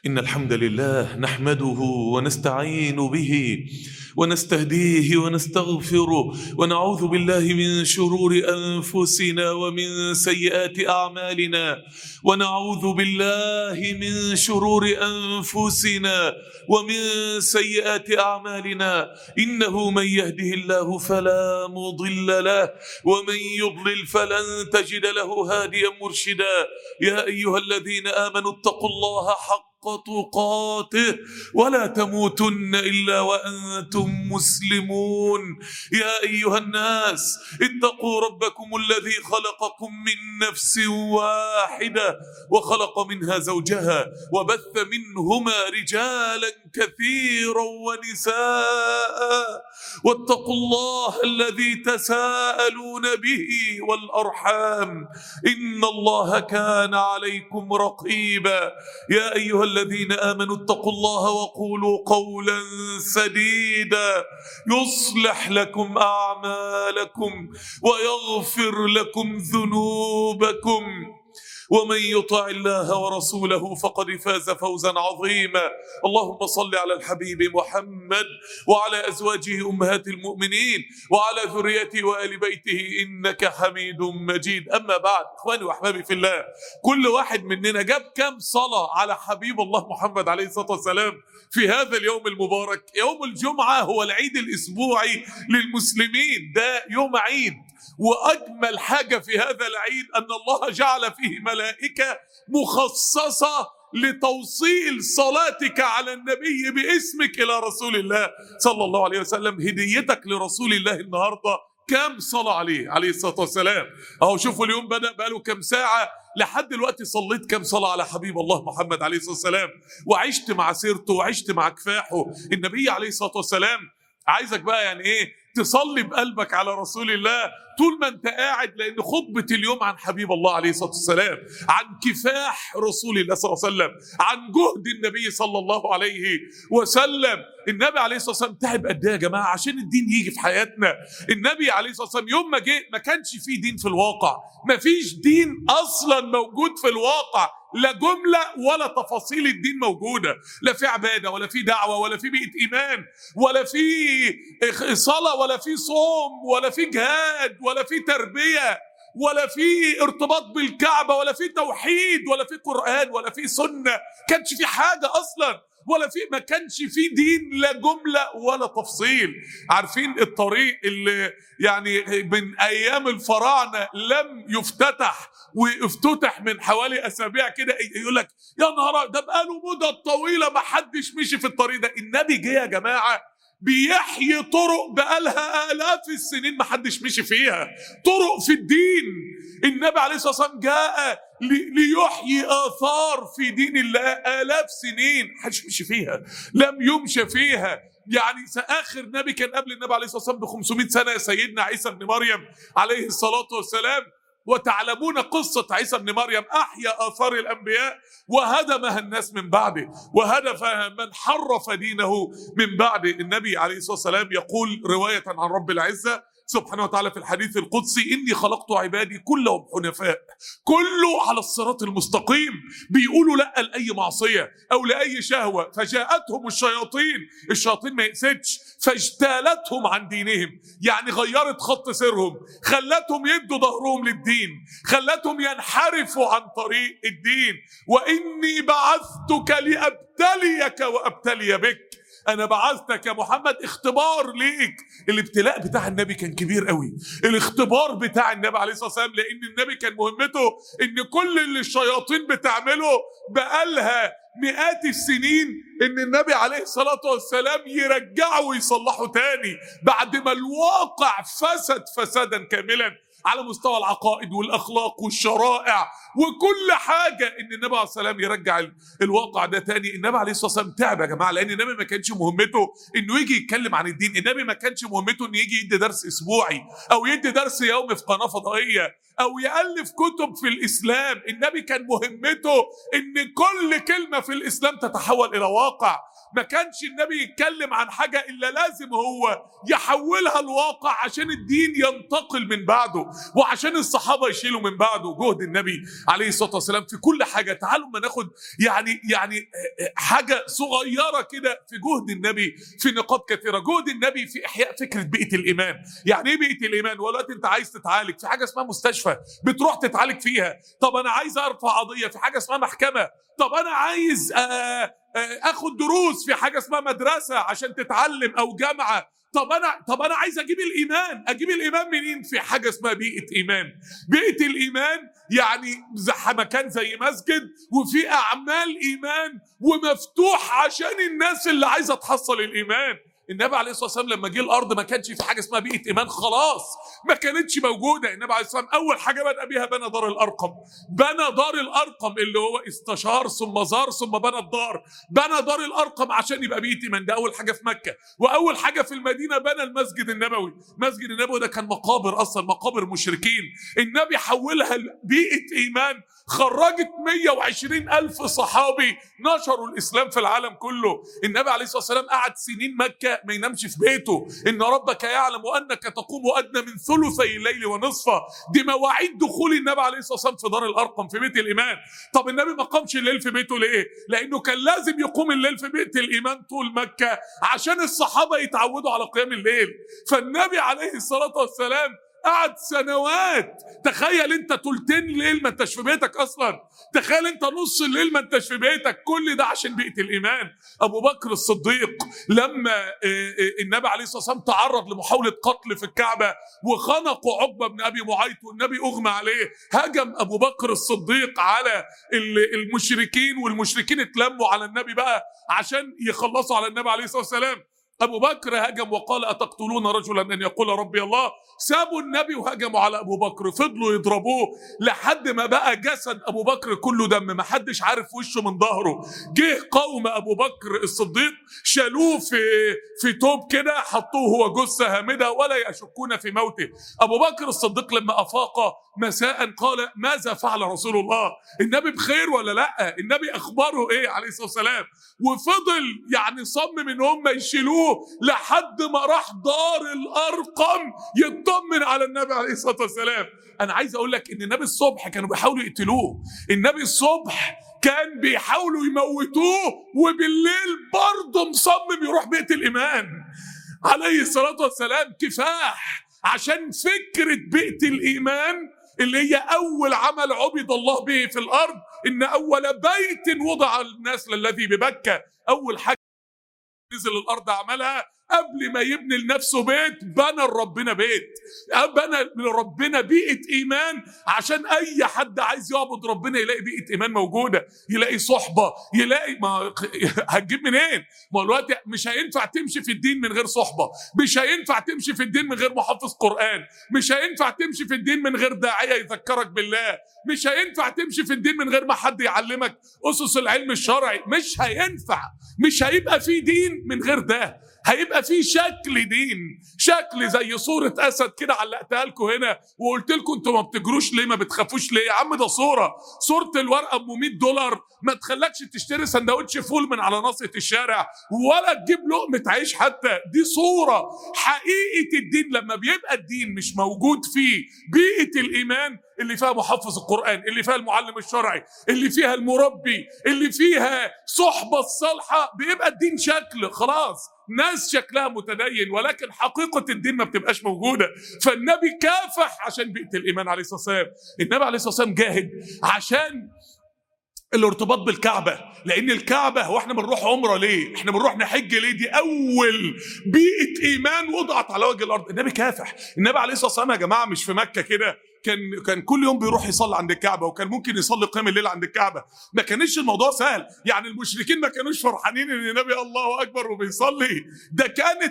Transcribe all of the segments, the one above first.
إن الحمد لله نحمده ونستعين به ونستهديه ونستغفره ونعوذ بالله من شرور أنفسنا ومن سيئات أعمالنا ونعوذ بالله من شرور أنفسنا ومن سيئات أعمالنا إنه من يهده الله فلا مضل له ومن يضلل فلن تجد له هاديا مرشدا. يا أيها الذين آمنوا اتقوا الله حق تقاته ولا تموتن إلا وأنتم مسلمون. يا أيها الناس اتقوا ربكم الذي خلقكم من نفس واحدة وخلق منها زوجها وبث منهما رجالا كثيرا ونساء واتقوا الله الذي تساءلون به والأرحام إن الله كان عليكم رقيبا. يا أيها الذين آمنوا اتقوا الله وقولوا قولا سديدا يصلح لكم أعمالكم ويغفر لكم ذنوبكم ومن يطع الله ورسوله فقد فاز فوزا عظيما. اللهم صل على الحبيب محمد وعلى أزواجه أمهات المؤمنين وعلى ذريته وآل بيته إنك حميد مجيد. أما بعد، إخواني وأحبابي في الله، كل واحد مننا جاب كم صلاة على حبيب الله محمد عليه الصلاة والسلام في هذا اليوم المبارك؟ يوم الجمعة هو العيد الأسبوعي للمسلمين، ده يوم عيد، وأجمل حاجة في هذا العيد أن الله جعل فيه ملائكة مخصصة لتوصيل صلاتك على النبي باسمك إلى رسول الله صلى الله عليه وسلم. هديتك لرسول الله النهاردة كم صلاة عليه الصلاة والسلام؟ أهو شوفوا اليوم بدأ بقاله كم ساعة، لحد دلوقتي صليت كم صلاة على حبيب الله محمد عليه الصلاة والسلام، وعشت مع سيرته وعشت مع كفاحه النبي عليه الصلاة والسلام. عايزك بقى يعني ايه تصلي بقلبك على رسول الله طول ما انت قاعد، لان خطبة اليوم عن حبيب الله عليه الصلاة والسلام، عن كفاح رسول الله صلى الله عليه وسلم، عن جهد النبي صلى الله عليه وسلم. النبي عليه الصلاة والسلام تعب قد ايه يا جماعة عشان الدين يجي في حياتنا. النبي عليه الصلاة والسلام يوم ما جه ما كانش فيه دين في الواقع، ما فيش دين اصلا موجود في الواقع، لا جملة ولا تفاصيل الدين موجودة، لا في عبادة ولا في دعوة ولا في بيئة إيمان ولا في صلاة ولا في صوم ولا في جهاد ولا في تربية ولا في ارتباط بالكعبة ولا في توحيد ولا في قرآن ولا في سنة، كانش في حاجة أصلا، ولا في ما كانش في دين لا جملة ولا تفصيل. عارفين الطريق اللي يعني من أيام الفراعنة لم يفتتح وافتتح من حوالي أسابيع كده، يقول لك يا نهار ده بقاله مدة طويلة ما حدش مشي في الطريق ده. النبي جه يا جماعة بيحيي طرق بقالها آلاف السنين ما حدش مشي فيها، طرق في الدين. النبي عليه الصلاة والسلام جاء ليحيي آثار في دين الله آلاف سنين محدش مشي فيها، لم يمشى فيها. يعني آخر نبي كان قبل النبي عليه الصلاة والسلام ب 500 سنة سيدنا عيسى بن مريم عليه الصلاة والسلام. وتعلمون قصة عيسى بن مريم، أحيا آثار الأنبياء وهدمها الناس من بعده وهدفها من حرف دينه من بعد. النبي عليه الصلاة والسلام يقول رواية عن رب العزة سبحانه وتعالى في الحديث القدسي: إني خلقت عبادي كلهم حنفاء، كله على الصراط المستقيم، بيقولوا لا لأي معصية أو لأي شهوة، فجاءتهم الشياطين ما يقسدش فاجتالتهم عن دينهم، يعني غيرت خط سيرهم، خلتهم يدوا ظهرهم للدين، خلتهم ينحرفوا عن طريق الدين. وإني بعثتك لأبتليك وأبتلي بك، أنا بعثتك يا محمد اختبار ليك. الابتلاء بتاع النبي كان كبير قوي، الاختبار بتاع النبي عليه الصلاة والسلام، لأن النبي كان مهمته إن كل اللي الشياطين بتعمله بقالها مئات السنين إن النبي عليه الصلاة والسلام يرجعه ويصلحه تاني بعد ما الواقع فسد فسادا كاملا على مستوى العقائد والأخلاق والشرائع وكل حاجة. إن النبي عليه الصلاة والسلام يرجع الواقع ده تاني. النبي عليه الصلاة والسلام تعب يا جماعة، لأن النبي ما كانش مهمته إنه يجي يتكلم عن الدين، النبي ما كانش مهمته إنه يجي يدي درس أسبوعي أو يدي درس يومي في قناة فضائية أو يألف كتب في الإسلام. النبي كان مهمته إن كل كلمة في الإسلام تتحول إلى واقع. ما كانش النبي يتكلم عن حاجة إلا لازم هو يحولها الواقع عشان الدين ينتقل من بعده وعشان الصحابة يشيلوا من بعده. جهد النبي عليه الصلاة والسلام في كل حاجة. تعالوا ما ناخد يعني حاجة صغيرة كده في جهد النبي في نقاط كثيرة. جهد النبي في إحياء فكرة بيئة الإيمان. يعني إيه بيئة الإيمان؟ ولكن أنت عايز تتعالج في حاجة اسمها مستشفى بتروح تتعالج فيها. طب أنا عايز أرفع قضية في حاجة اسمها محكمة. طب أنا عايز أخد دروس في حاجة اسمها مدرسة عشان تتعلم أو جامعة. طب أنا عايز أجيب الإيمان منين؟ في حاجة اسمها بيئة إيمان. بيئة الإيمان يعني مكان زي مسجد وفي أعمال إيمان ومفتوح عشان الناس اللي عايزة تحصل الإيمان. النبي عليه الصلاة والسلام لما جه الأرض ما كانش في حاجة اسمها بيئة إيمان، خلاص ما كانتش موجودة. النبي عليه الصلاة والسلام أول حاجة بدأ بيها بنى دار الأرقم. بنى دار الأرقم اللي هو استشار ثم زار ثم بنى الدار. بنى دار الأرقم عشان يبقى بيئة إيمان. ده أول حاجة في مكة. وأول حاجة في المدينة بنى المسجد النبوي. المسجد النبوي ده كان مقابر أصلا، مقابر مشركين. النبي حولها بيئة إيمان، خرجت 120,000 صحابي نشروا الإسلام في العالم كله. النبي عليه الصلاة والسلام قعد سنين مكة ما ينامش في بيته. إن ربك يعلم أنك تقوم أدنى من ثلثي الليل ونصفه. دي مواعيد دخول النبي عليه الصلاة والسلام في دار الأرقم في بيت الإيمان. طب النبي ما قامش الليل في بيته ليه؟ لأنه كان لازم يقوم الليل في بيت الإيمان طول مكة عشان الصحابة يتعودوا على قيام الليل. فالنبي عليه الصلاة والسلام قعد سنوات. تخيل انت تلتين ليل ما انتش في بيتك اصلا، تخيل انت نص الليل ما انتش في بيتك، كل ده عشان بيئة الايمان. ابو بكر الصديق لما النبي عليه الصلاة والسلام تعرض لمحاولة قتل في الكعبة وخنقوا عقبة بن ابي معيط والنبي اغمى عليه، هجم ابو بكر الصديق على المشركين والمشركين اتلموا على النبي بقى عشان يخلصوا على النبي عليه الصلاة والسلام. أبو بكر هجم وقال أتقتلون رجلا أن يقول ربي الله. سابوا النبي وهجموا على أبو بكر، فضلوا يضربوه لحد ما بقى جسد أبو بكر كله دم، ما حدش عارف وشه من ظهره. جه قوم أبو بكر الصديق شالوه في توب كده، حطوه هو جثة هامدة ولا يشكون في موته. أبو بكر الصديق لما أفاق مساء قال ماذا فعل رسول الله؟ النبي بخير ولا لا؟ النبي أخباره إيه عليه الصلاة والسلام؟ وفضل يعني صمم إن هم يشيلوه لحد ما راح دار الأرقم يطمن على النبي عليه الصلاة والسلام. أنا عايز أقول لك إن النبي الصبح كانوا بيحاولوا يقتلوه، النبي الصبح كان بيحاولوا يموتوه، وبالليل برضه مصمم يروح بيت الإيمان عليه الصلاة والسلام. كفاح عشان فكرة بيئة الإيمان اللي هي أول عمل عبد الله به في الأرض. إن أول بيت وضع الناس للذي ببكة، أول حاجة نزل الأرض عملها قبل ما يبني لنفسه بيت، بنى لربنا بيت، بنى لربنا بيئة إيمان عشان أي حد عايز يعبد ربنا يلاقي بيئة إيمان موجودة، يلاقي صحبة، يلاقي ما هتجيب منين؟ ما الوقت مش هينفع تمشي في الدين من غير صحبة، مش هينفع تمشي في الدين من غير محافظ قرآن، مش هينفع تمشي في الدين من غير داعية يذكرك بالله، مش هينفع تمشي في الدين من غير ما حد يعلمك أسس العلم الشرعي، مش هينفع، مش هيبقى في دين من غير ده. هيبقى في شكل دين، شكل زي صورة أسد كده علقتها لكم هنا وقلت لكم انتوا ما بتجروش ليه، ما بتخافوش ليه؟ يا عم ده صورة الورقة ب $100 ما تخلكش تشتري سندوتش فول من على ناصية الشارع ولا تجيب لقمة عيش حتى. دي صورة حقيقة الدين. لما بيبقى الدين مش موجود فيه بيئة الإيمان اللي فيها محفظ القرآن، اللي فيها المعلم الشرعي، اللي فيها المربي، اللي فيها صحبة الصالحة، بيبقى الدين شكل خلاص، ناس شكلها متدين ولكن حقيقة الدين ما بتبقاش موجودة. فالنبي كافح عشان بيئة الإيمان عليه الصلاة والسلام. النبي عليه الصلاة والسلام جاهد عشان الارتباط بالكعبة، لأن الكعبة هو احنا بنروح عمرة ليه؟ احنا بنروح نحج ليه؟ دي أول بيئة إيمان وضعت على وجه الأرض. النبي كافح. النبي عليه الصلاة والسلام يا جماعة مش في مكة كده، كان كل يوم بيروح يصلي عند الكعبة، وكان ممكن يصلي قيام الليل عند الكعبة. ما كانش الموضوع سهل، يعني المشركين ما كانوش فرحانين ان النبي الله أكبر وبيصلي، ده كانت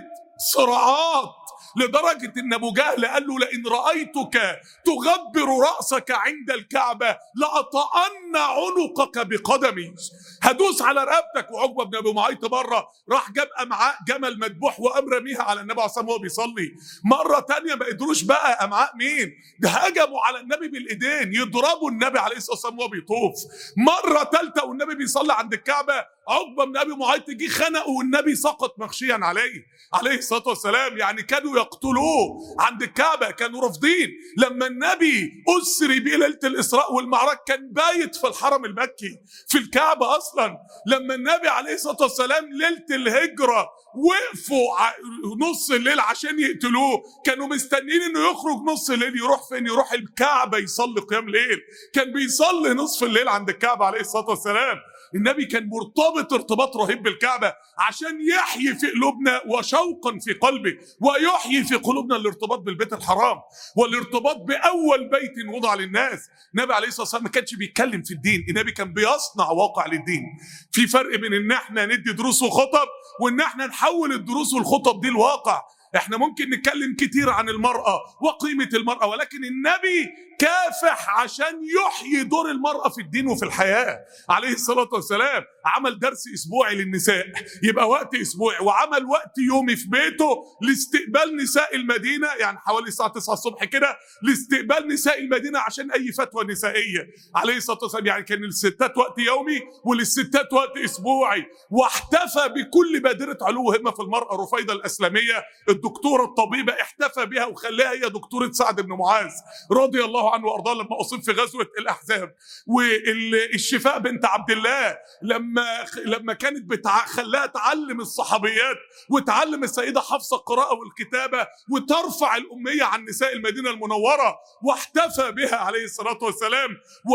صراعات، لدرجة ان ابو جهل قال له لئن رأيتك تغبر رأسك عند الكعبة لأطأن عنقك بقدمي، هدوس على رقبتك. وعقبة بن ابي معيط مرة راح جاب امعاء جمل مذبوح وقام رميها على النبي عليه الصلاة والسلام وهو بيصلي. مرة تانية ما قدروش بقى امعاء مين، ده هجموا على النبي بالايدين يضربوا النبي عليه الصلاة والسلام وهو بيطوف. مرة ثالثة والنبي بيصلي عند الكعبة عقبة بن ابي معيط جه خنقه والنبي سقط مغشيا عليه الصلاة والسلام. يعني كانوا يقتلوه عند الكعبة، كانوا رافضين. لما النبي أسري بيه ليلة الإسراء والمعراج كان بايت في الحرم المكي في الكعبة أصلا. لما النبي عليه الصلاة والسلام ليلة الهجرة وقفوا نص الليل عشان يقتلوه، كانوا مستنين انه يخرج نص الليل يروح فين؟ يروح الكعبة يصلي قيام ليل. كان بيصلي نصف الليل عند الكعبة عليه الصلاة والسلام. النبي كان مرتبط ارتباط رهيب بالكعبة عشان يحيي في قلوبنا وشوقا في قلبه، ويحيي في قلوبنا الارتباط بالبيت الحرام والارتباط بأول بيت وضع للناس. النبي عليه الصلاة والسلام ما كانش بيتكلم في الدين، النبي كان بيصنع واقع للدين. في فرق بين ان احنا ندي دروس وخطب وان احنا نحول الدروس والخطب دي الواقع. احنا ممكن نتكلم كتير عن المرأة وقيمة المرأة، ولكن النبي كافح عشان يحيي دور المرأة في الدين وفي الحياة عليه الصلاة والسلام. عمل درس اسبوعي للنساء يبقى وقت اسبوعي، وعمل وقت يومي في بيته لاستقبال نساء المدينة، يعني حوالي الساعة 9 الصبح كده لاستقبال نساء المدينة عشان اي فتوى نسائية عليه الصلاة والسلام. يعني كان للستات وقت يومي وللستات وقت اسبوعي. واحتفى بكل بادرة علو همة في المرأة. رفيدة الأسلمية الدكتورة الطبيبة احتفى بها وخلاها هي دكتورة سعد بن معاذ رضي الله عنه وارضاه لما اصيب في غزوة الأحزاب. والشفاء بنت عبد الله لما كانت خلاها تعلم الصحابيات وتعلم السيدة حفصة القراءة والكتابة وترفع الأمية عن نساء المدينة المنورة. واحتفى بها عليه الصلاة والسلام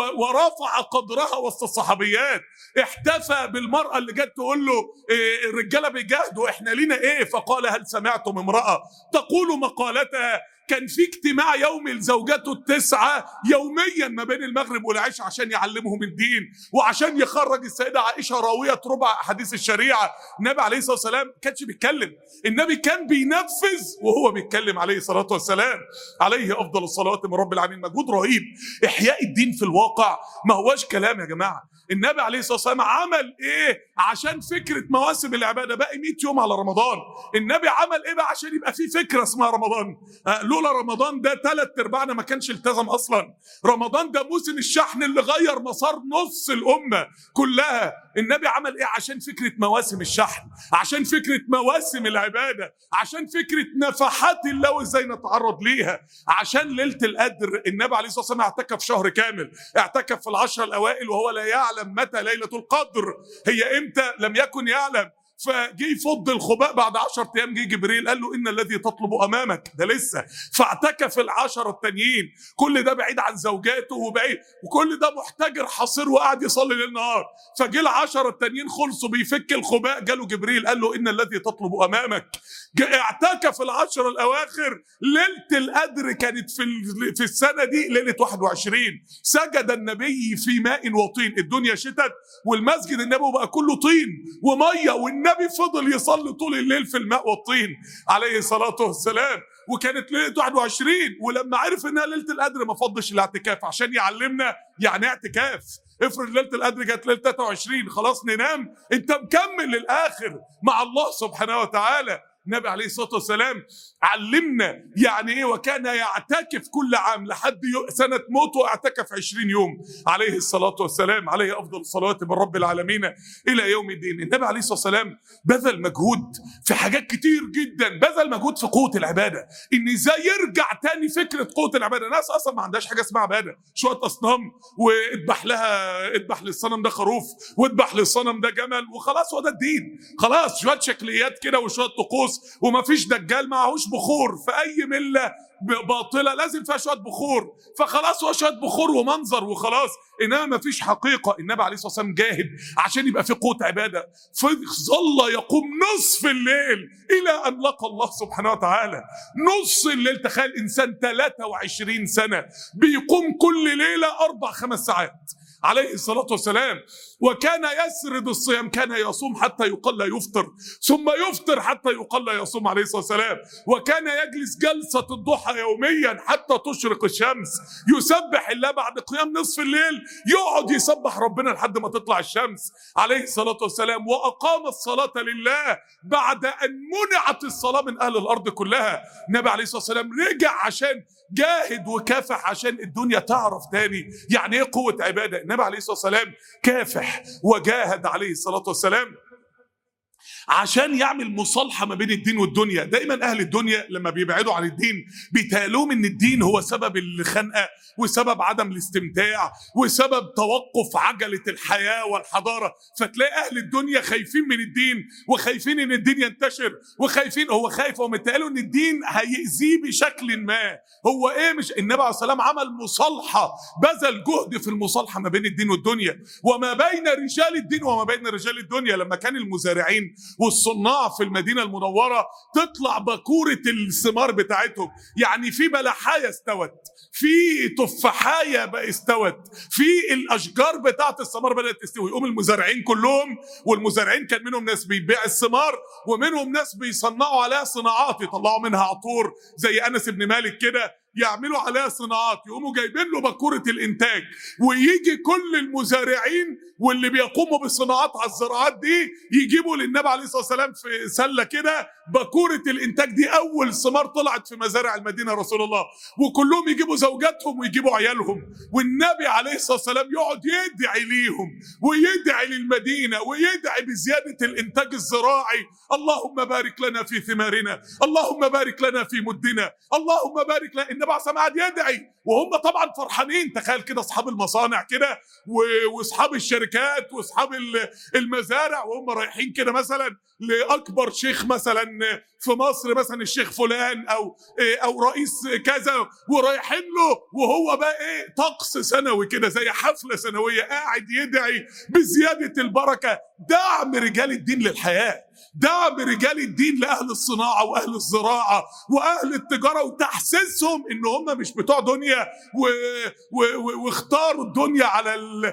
ورفع قدرها وسط الصحابيات. احتفى بالمرأة اللي جت تقول له الرجالة بيجاهدوا احنا لينا ايه؟ فقال هل سمعتم امرأة تقول مقالتها؟ كان في اجتماع يومي لزوجاته التسعة يوميا ما بين المغرب والعشاء عشان يعلمهم الدين وعشان يخرج السيدة عائشة راوية ربع أحاديث الشريعة. النبي عليه الصلاة والسلام كانش بيتكلم، النبي كان بينفذ وهو بيتكلم عليه الصلاة والسلام. عليه أفضل الصلوات من رب العالمين. مجهود رهيب. إحياء الدين في الواقع ما هواش كلام يا جماعة. النبي عليه الصلاة والسلام عمل إيه عشان فكرة مواسم العبادة؟ باقي 100 يوم على رمضان. النبي عمل إيه بقى عشان يبقى في فكرة اسمها رمضان؟ لولا رمضان ده 3/4 ما كانش التزم أصلا. رمضان ده موسم الشحن اللي غير مسار نص الأمة كلها. النبي عمل إيه عشان فكرة مواسم الشحن؟ عشان فكرة مواسم العبادة، عشان فكرة نفحات الله وإزاي نتعرض ليها، عشان ليلة القدر. النبي عليه الصلاة والسلام اعتكف شهر كامل، اعتكف في العشر الأوائل وهو لا يعلم متى ليلة القدر هي إمتى، لم يكن يعلم. فجي يفض الخباء بعد 10 أيام، جه جبريل قال له إن الذي تطلب أمامك ده لسه. فاعتكف ال10 التانيين، كل ده بعيد عن زوجاته وبعيد، وكل ده محتجر حصير وقاعد يصلي ليل نهار. فجه ال10 التانيين خلصوا بيفك الخباء، جاله جبريل قال له إن الذي تطلب أمامك. اعتكف ال10 الأواخر. ليلة القدر كانت في السنة دي ليلة 21. سجد النبي في ماء وطين. الدنيا شتت والمسجد النبوي بقى كله طين ومية، والنبي فضل يصلي طول الليل في الماء والطين عليه الصلاة والسلام. وكانت ليلة 21. ولما عرف انها ليلة القدر ما فضش الاعتكاف عشان يعلمنا يعني اعتكاف. افرض ليلة القدر جت ليلة 23 خلاص ننام، انت مكمل للآخر مع الله سبحانه وتعالى. النبي عليه الصلاة والسلام علمنا يعني ايه، وكان يعتكف كل عام لحد سنة موته اعتكف 20 يوم عليه الصلاة والسلام. عليه أفضل الصلوات من رب العالمين إلى يوم الدين. النبي عليه الصلاة والسلام بذل مجهود في حاجات كتير جدا. بذل مجهود في قوة العبادة، إن ازاي يرجع تاني فكرة قوة العبادة. ناس أصلا ما عندهاش حاجة اسمها عبادة، شوية أصنام واذبح للصنم ده خروف واذبح للصنم ده جمل وخلاص هو ده الدين. خلاص شوية شكليات كده وشوية طقوس، ومفيش دجال معهوش بخور. في اي مله باطله لازم فيها شويه بخور، فخلاص هو شويه بخور ومنظر وخلاص، انما مفيش حقيقه. النبي عليه الصلاه والسلام جاهد عشان يبقى في قوه عباده، فظل يقوم نصف الليل الى ان لقى الله سبحانه وتعالى. نص الليل. تخيل انسان 23 سنه بيقوم كل ليله 4-5 ساعات عليه الصلاة والسلام، وكان يسرد الصيام، كان يصوم حتى يقال لا يفطر، ثم يفطر حتى يقال لا يصوم عليه الصلاة والسلام، وكان يجلس جلسة الضحى يوميا حتى تشرق الشمس، يسبح الله بعد قيام نصف الليل، يقعد يسبح ربنا لحد ما تطلع الشمس عليه الصلاة والسلام. وأقام الصلاة لله بعد أن منعت الصلاة من أهل الأرض كلها. النبي عليه الصلاة والسلام رجع عشان جاهد وكافح عشان الدنيا تعرف تاني يعني ايه قوة عبادة. النبي عليه الصلاة والسلام كافح وجاهد عليه الصلاة والسلام عشان يعمل مصالحة ما بين الدين والدنيا. دايما أهل الدنيا لما بيبعدوا عن الدين بيتهيألهم إن الدين هو سبب الخنقة وسبب عدم الاستمتاع وسبب توقف عجلة الحياة والحضارة، فتلاقي أهل الدنيا خايفين من الدين وخايفين إن الدين ينتشر وخايفين، هو خايف ومتهيأله إن الدين هيأذيه بشكل ما. هو إيه؟ مش النبي عليه الصلاة والسلام عمل مصالحة، بذل جهد في المصالحة ما بين الدين والدنيا وما بين رجال الدين وما بين رجال الدنيا. لما كان المزارعين والصناع في المدينة المنورة تطلع بكورة الثمار بتاعتهم، يعني في بلحاية استوت، في تفاحية بقى استوت، في الأشجار بتاعت الثمار بدأت تستوي، يقوم المزارعين كلهم، والمزارعين كان منهم ناس بيبيع الثمار ومنهم ناس بيصنعوا عليها صناعات يطلعوا منها عطور زي أنس بن مالك كده، يعملوا عليها صناعات، يقوموا جايبين له بكورة الإنتاج، ويجي كل المزارعين واللي بيقوموا بالصناعات على الزراعات دي يجيبوا للنبي عليه الصلاة والسلام في سلة كده بكورة الإنتاج دي، أول ثمار طلعت في مزارع المدينة رسول الله، وكلهم يجيبوا زوجاتهم ويجيبوا عيالهم، والنبي عليه الصلاة والسلام يقعد يدعي ليهم ويدعي للمدينة ويدعي بزيادة الإنتاج الزراعي. اللهم بارك لنا في ثمارنا، اللهم بارك لنا في مدنا، اللهم بارك لنا. النبي عليه الصلاة والسلام قاعد يدعي وهم طبعا فرحانين. تخيل كده أصحاب المصانع كده وأصحاب الشركات وأصحاب المزارع وهم رايحين كده مثلا لأكبر شيخ مثلا في مصر، مثلا الشيخ فلان أو رئيس كذا، ورايحين له وهو بقى إيه طقس سنوي كده زي حفلة سنوية قاعد يدعي بزيادة البركة. دعم رجال الدين للحياة، دعم رجال الدين لأهل الصناعة وأهل الزراعة وأهل التجارة، وتحسسهم إن هم مش بتوع دنيا واختاروا الدنيا على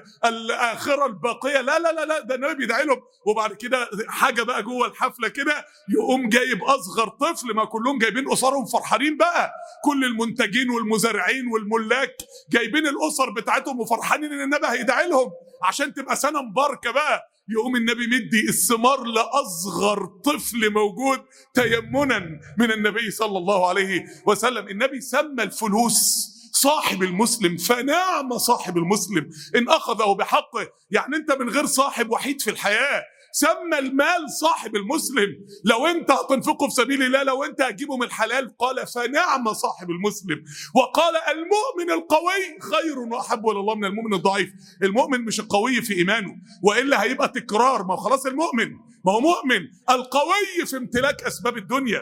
الآخرة الباقية. لا لا لا لا، ده النبي بيدعي لهم. وبعد كده حاجة بقى جوه الحفلة كده، يقوم جايب أصغر طفل، ما كلهم جايبين أسرهم فرحانين بقى، كل المنتجين والمزارعين والملاك جايبين الأسر بتاعتهم وفرحانين إن النبي هيدعي لهم عشان تبقى سنة مباركة بقى. يقوم النبي مدي الثمار لأصغر طفل موجود تيمنا من النبي صلى الله عليه وسلم. النبي سمى الفلوس صاحب المسلم، فنعم صاحب المسلم إن أخذه بحقه. يعني أنت من غير صاحب وحيد في الحياة. سمى المال صاحب المسلم، لو انت هتنفقه في سبيل الله، لو انت هتجيبه من الحلال، قال فنعم صاحب المسلم. وقال المؤمن القوي خير واحب الى الله من المؤمن الضعيف. المؤمن مش القوي في ايمانه، والا هيبقى تكرار، ما هو خلاص المؤمن ما هو مؤمن. القوي في امتلاك اسباب الدنيا،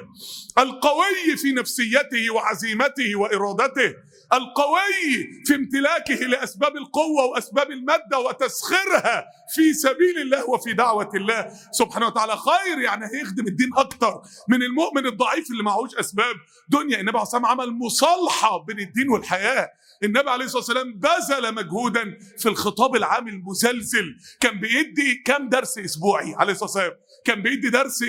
القوي في نفسيته وعزيمته وارادته، القوي في امتلاكه لأسباب القوة وأسباب المادة وتسخيرها في سبيل الله وفي دعوة الله سبحانه وتعالى. خير يعني هيخدم الدين أكتر من المؤمن الضعيف اللي معهوش أسباب دنيا. النبي عليه الصلاة والسلام عمل مصالحة بين الدين والحياة. النبي عليه الصلاة والسلام بذل مجهودا في الخطاب العام المسلسل. كان بيدي كم درس أسبوعي عليه الصلاة والسلام؟ كان بيدي درس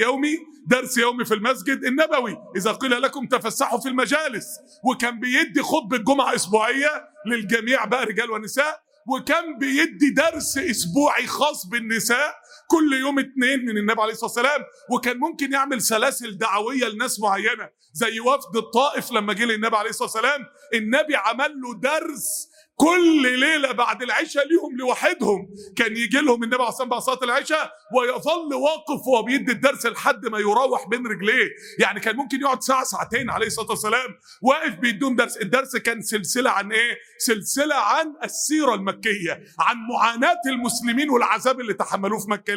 يومي في المسجد النبوي إذا قيل لكم تفسحوا في المجالس، وكان بيدي خطبة جمعة أسبوعية للجميع بقى رجال ونساء، وكان بيدي درس أسبوعي خاص بالنساء كل يوم 2 من النبي عليه الصلاة والسلام. وكان ممكن يعمل سلاسل دعوية لناس معينة زي وفد الطائف لما جه للنبي عليه الصلاة والسلام، النبي عمل له درس كل ليلة بعد العشاء ليهم لوحدهم. كان يجي لهم النبي عليه الصلاة والسلام بعد صلاة العشاء ويظل واقف وهو بيدي الدرس لحد ما يروح بين رجليه. يعني كان ممكن يقعد ساعة ساعتين عليه الصلاة والسلام واقف بيدون درس. الدرس كان سلسلة عن ايه؟ سلسلة عن السيرة المكية، عن معاناة المسلمين والعذاب اللي تحملوه في مكة. ليه؟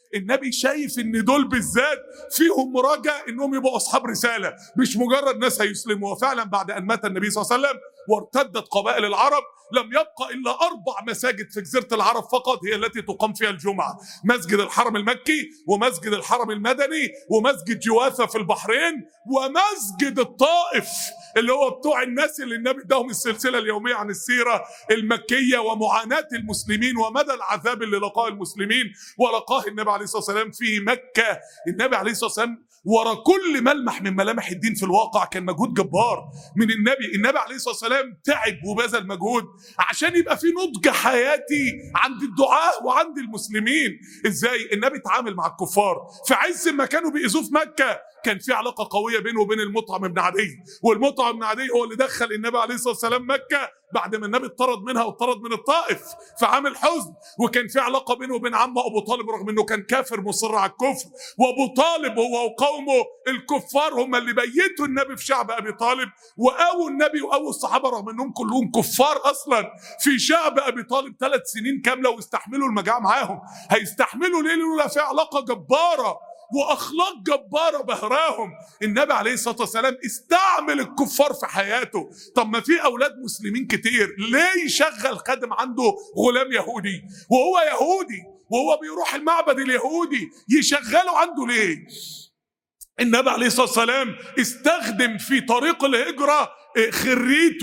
النبي شايف ان دول بالذات فيهم رجاء انهم يبقوا اصحاب رساله، مش مجرد ناس هيسلموا. وفعلا بعد ان مات النبي صلى الله عليه وسلم وارتدت قبائل العرب لم يبقى إلا 4 مساجد في جزيرة العرب فقط هي التي تقام فيها الجمعة: مسجد الحرم المكي، ومسجد الحرم المدني، ومسجد جواثة في البحرين، ومسجد الطائف اللي هو بتوع الناس اللي النبي اداهم السلسلة اليومية عن السيرة المكية ومعاناة المسلمين ومدى العذاب اللي لقاه المسلمين ولقاه النبي عليه الصلاة والسلام في مكة. النبي عليه الصلاة والسلام ورا كل ملمح من ملامح الدين في الواقع كان مجهود جبار من النبي عليه الصلاة والسلام تعب وبذل مجهود عشان يبقى في نضج حياتي عند الدعاة وعند المسلمين. ازاي النبي اتعامل مع الكفار في عز ما كانوا بيأذوه في مكة؟ كان في علاقة قوية بينه وبين المطعم بن عدي، والمطعم بن عدي هو اللي دخل النبي عليه الصلاة والسلام مكة بعد ما النبي اتطرد منها واتطرد من الطائف في عام الحزن. وكان في علاقة بينه وبين عمه أبو طالب رغم أنه كان كافر مصر على الكفر، وأبو طالب هو وقومه الكفار هم اللي بيتوا النبي في شعب أبي طالب وقاووا النبي وقاووا الصحابة رغم أنهم كلهم كفار أصلا في شعب أبي طالب 3 سنين كاملة واستحملوا المجاعة معاهم. هيستحملوا ليه؟ لولا في علاقة جبارة واخلاق جباره بهراهم. النبي عليه الصلاه والسلام استعمل الكفار في حياته. طب ما في اولاد مسلمين كتير، ليه يشغل خادم عنده غلام يهودي وهو يهودي وهو بيروح المعبد اليهودي يشغله عنده ليه؟ النبي عليه الصلاه والسلام استخدم في طريق الهجره خريت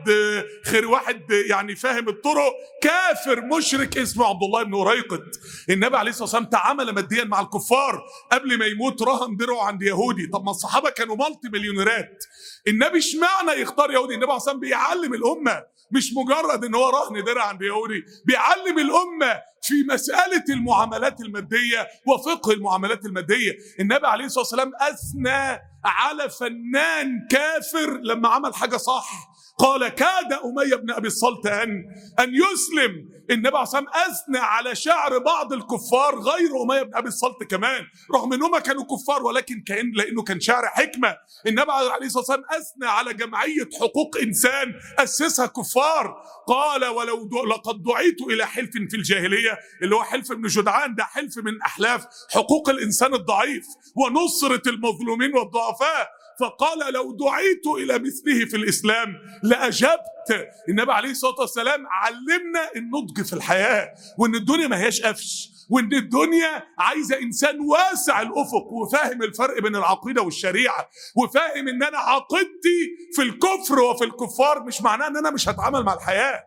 واحد يعني فاهم الطرق، كافر مشرك اسمه عبد الله بن أريقط. النبي عليه الصلاه والسلام تعامل ماديا مع الكفار قبل ما يموت، رهن درعه عند يهودي. طب ما الصحابه كانوا مالتي مليونيرات، النبي اشمعنى يختار يهودي؟ النبي عليه الصلاه والسلام بيعلم الامه، مش مجرد ان هو رهن درع عند يهودي، بيعلم الامه في مسألة المعاملات المادية وفقه المعاملات المادية. النبي عليه الصلاة والسلام أثنى على فنان كافر لما عمل حاجة صح، قال كاد أمية بن أبي الصلت أن يسلم. النبي عليه الصلاة والسلام أثنى على شعر بعض الكفار غير أمية بن أبي الصلت كمان رغم أنهم كانوا كفار، ولكن لأنه كان شعر حكمة. النبي عليه الصلاة والسلام أثنى على جمعية حقوق إنسان أسسها كفار، قال لقد دعيت إلى حلف في الجاهلية اللي هو حلف ابن جدعان، ده حلف من أحلاف حقوق الإنسان الضعيف ونصرة المظلومين والضعفاء، فقال لو دعيت إلى مثله في الإسلام لأجبت. النبي عليه الصلاة والسلام علمنا النضج في الحياة، وإن الدنيا ما هياش قفش، وإن الدنيا عايزة إنسان واسع الأفق وفاهم الفرق بين العقيدة والشريعة، وفاهم إن أنا عقيدتي في الكفر وفي الكفار مش معناه إن أنا مش هتعامل مع الحياة،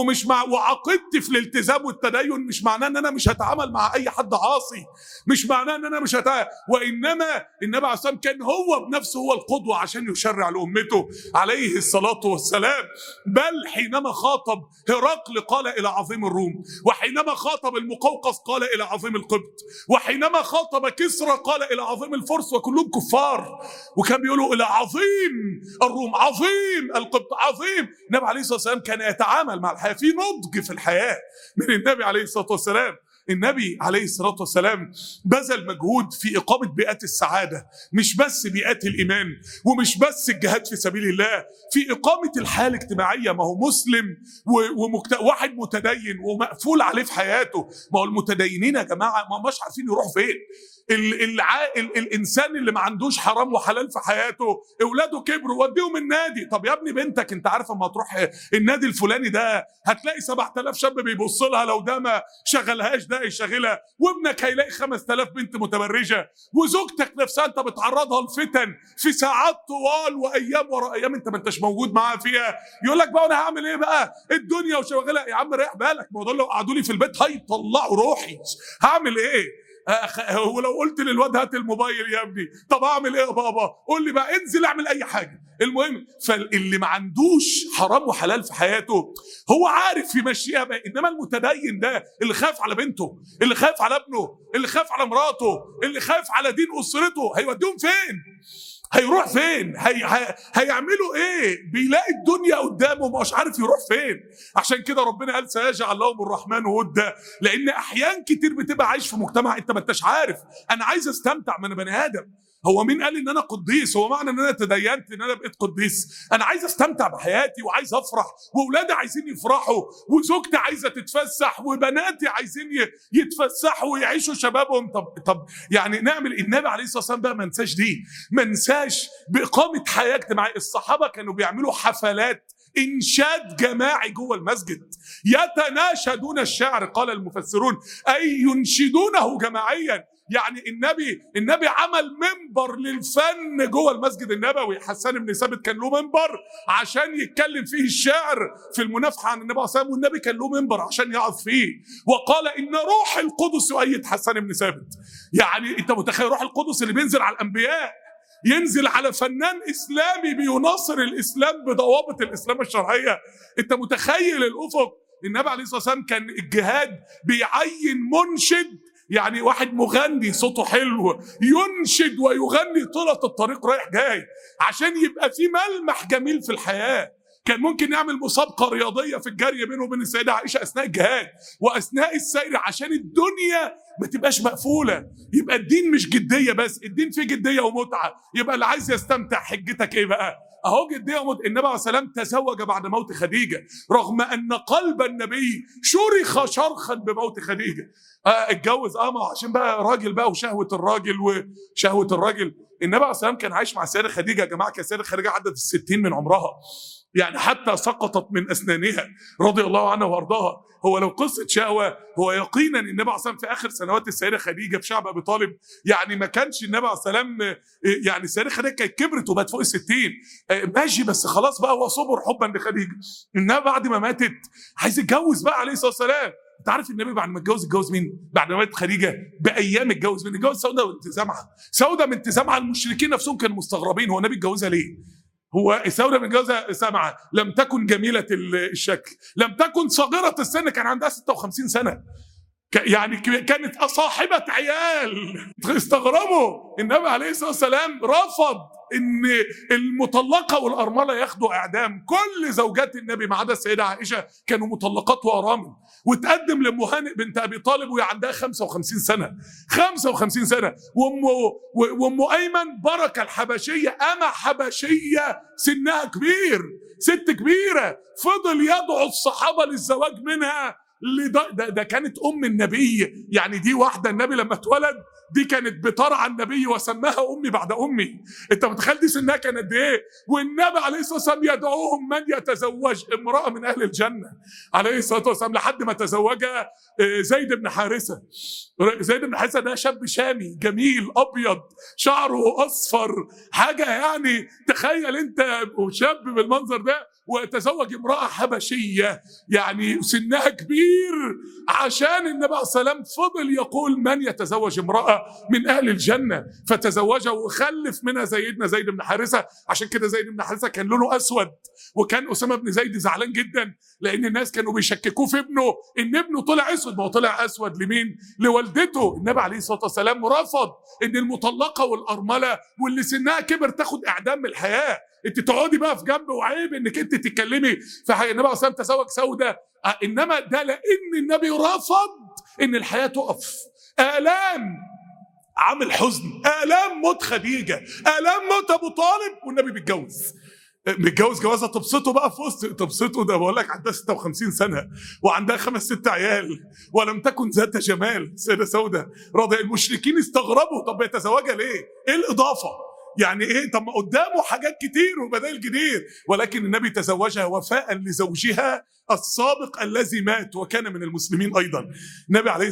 وعقيدتي في الالتزام والتدين مش معناه ان انا مش هتعامل مع اي حد عاصي، مش معناه ان انا مش وانما النبي عليه الصلاه والسلام كان هو بنفسه هو القدوه عشان يشرع لامته عليه الصلاه والسلام. بل حينما خاطب هرقل قال الى عظيم الروم، وحينما خاطب المقوقس قال الى عظيم القبط، وحينما خاطب كسرى قال الى عظيم الفرس، وكلهم كفار، وكان بيقولوا الى عظيم الروم، عظيم القبط، عظيم. النبي عليه الصلاه والسلام كان يتعامل مع الحياة في نضج في الحياة من النبي عليه الصلاة والسلام. النبي عليه الصلاة والسلام بذل مجهود في إقامة بيئات السعادة، مش بس بيئات الإيمان ومش بس الجهاد في سبيل الله، في إقامة الحياة الاجتماعية. ما هو مسلم واحد متدين ومقفول عليه في حياته. ما هو المتدينين يا جماعة ما مش عارفين يروحوا فين. الانسان اللي ما عندوش حرام وحلال في حياته، اولاده كبروا وديهم النادي. طب يا ابني بنتك انت عارفه اما تروح النادي الفلاني ده هتلاقي 7000 شاب بيبص لها، لو ده ما شغلهاش ده يشغلها، وابنك هيلاقي 5000 بنت متبرجه، وزوجتك نفسها انت بتعرضها لفتن في ساعات طوال وايام ورا ايام انت ما انتش موجود معاها فيها. يقول لك بقى انا هعمل ايه بقى؟ الدنيا وشغلها. يا عم ريح بالك، ما هو دول لو قعدوا لي في البيت هيطلعوا روحي، هعمل ايه؟ ولو قلت للواد هات الموبايل يا ابني، طب اعمل ايه يا بابا؟ قول لي بقى، انزل اعمل اي حاجه. المهم فاللي ما عندوش حرام وحلال في حياته هو عارف يمشيها بقى. انما المتدين ده اللي خاف على بنته، اللي خاف على ابنه، اللي خاف على مراته، اللي خاف على دين اسرته، هيوديهم فين؟ هيروح فين؟ هيعملوا ايه؟ بيلاقي الدنيا قدامه مش عارف يروح فين. عشان كده ربنا قال سيجعل لهم الرحمن ودا، لان احيان كتير بتبقى عايش في مجتمع انت ما انتش عارف. انا عايز استمتع، ما انا بني ادم، هو مين قال ان انا قديس؟ هو معنى ان انا تدينت ان انا بقيت قديس؟ انا عايز استمتع بحياتي وعايز افرح، واولادي عايزين يفرحوا، وزوجتي عايزه تتفسح، وبناتي عايزين يتفسحوا ويعيشوا شبابهم. طب يعني نعمل. النبي عليه الصلاه والسلام بقى ما نساش دي، ما نساش باقامه حياه اجتماعيه. الصحابه كانوا بيعملوا حفلات انشاد جماعي جوه المسجد، يتناشدون الشعر، قال المفسرون اي ينشدونه جماعيا. يعني النبي عمل منبر للفن جوه المسجد النبوي. حسان بن ثابت كان له منبر عشان يتكلم فيه الشعر في المنافحه عن النبي عليه الصلاه والسلام، والنبي كان له منبر عشان يعظ فيه، وقال ان روح القدس يؤيد حسان بن ثابت. يعني انت متخيل روح القدس اللي بينزل على الانبياء ينزل على فنان اسلامي بيناصر الاسلام بضوابط الاسلام الشرعيه؟ انت متخيل الافق؟ النبي عليه الصلاه والسلام كان الجهاد بيعين منشد، يعني واحد مغني صوته حلو ينشد ويغني طيلة الطريق رايح جاي عشان يبقى في ملمح جميل في الحياة. كان ممكن يعمل مسابقة رياضية في الجري بينه وبين السيدة عائشة أثناء الجهاد وأثناء السير عشان الدنيا ما تبقاش مقفولة، يبقى الدين مش جدية بس، الدين فيه جدية ومتعة. يبقى اللي عايز يستمتع حجتك ايه بقى؟ اهو جديه ومتعة. النبي عليه الصلاه والسلام تزوج بعد موت خديجه رغم ان قلب النبي شرخ شرخا بموت خديجه. اتجوز ما عشان بقى راجل بقى وشهوه الراجل وشهوه الراجل. النبي عليه الصلاه والسلام كان عايش مع السيده خديجه. يا جماعه كانت السيده خديجه عدت 60 من عمرها، يعني حتى سقطت من اسنانها رضي الله عنها وارضاها. هو لو قصه شهوه، هو يقينا النبي عليه الصلاه والسلام في اخر سنوات السيده خديجه في شعب ابي طالب، يعني ما كانش النبي عليه الصلاه والسلام، يعني السيده خديجه كانت كبرت وبقت فوق ال60 ماشي، بس خلاص بقى هو صبر حبا لخديجه. انما بعد ما ماتت عايز يتجوز بقى عليه الصلاه والسلام. انت عارف النبي بعد ما اتجوز مين؟ بعد ما ماتت خديجه بايام اتجوز مين؟ اتجوز سوده بنت زمعه. سوده بنت زمعه المشركين نفسهم كانوا مستغربين هو النبي اتجوزها ليه؟ هو سوده بن جوزها سمعه لم تكن جميله الشكل، لم تكن صغيره السن، كان عندها 56 سنه، يعني كانت صاحبه عيال. استغربوا. النبي عليه الصلاه والسلام رفض ان المطلقه والارمله ياخدوا اعدام. كل زوجات النبي ما عدا السيده عائشه كانوا مطلقات وارامل. وتقدم لام هانئ بنت ابي طالب وهي عندها 55 سنه، 55 سنه. وام ايمن بركه الحبشيه، اما حبشيه سنها كبير، ست كبيره، فضل يدعو الصحابه للزواج منها. ده كانت ام النبي. يعني دي واحده النبي لما اتولد دي كانت بترعى النبي وسماها امي بعد امي. انت متخيل دي سنها كان قد ايه؟ والنبي عليه الصلاه والسلام يدعوهم من يتزوج امراه من اهل الجنه عليه الصلاه والسلام، لحد ما تزوجها زيد بن حارثه. زيد بن حارثه ده شاب شامي جميل ابيض شعره اصفر، حاجه يعني تخيل انت وشاب بالمنظر ده وتزوج امراه حبشيه يعني سنها كبير، عشان النبي عليه الصلاه والسلام فضل يقول من يتزوج امراه من اهل الجنه، فتزوجها وخلف منها سيدنا زيد بن حارثه. عشان كده زيد بن حارثه كان لونه اسود، وكان اسامه بن زيد زعلان جدا لان الناس كانوا بيشككوه في ابنه ان ابنه طلع اسود. ما هو طلع اسود لمين؟ لوالدته. النبي عليه الصلاه والسلام رفض ان المطلقه والارمله واللي سنها كبر تاخد اعدام من الحياه. انت تقعدي بقى في جنب وعيب انك انت تتكلمي في حاجه. النبي عليه الصلاه والسلام تزوج سوده، انما ده لان النبي رفض ان الحياه تقف. الام عامل حزن، الام موت خديجه، الام موت ابو طالب، والنبي بيتجوز جوازه تبسطه بقى في وسط تبسطه. ده بقول لك عندها 56 سنه وعندها 5-6 عيال ولم تكن ذات جمال. سيده سوده رضي. المشركين استغربوا، طب يتزوجها ليه؟ ايه الاضافه؟ يعني ايه؟ طب ما قدامه حاجات كتير وبدائل كتير، ولكن النبي تزوجها وفاء لزوجها السابق الذي مات وكان من المسلمين ايضا. النبي عليه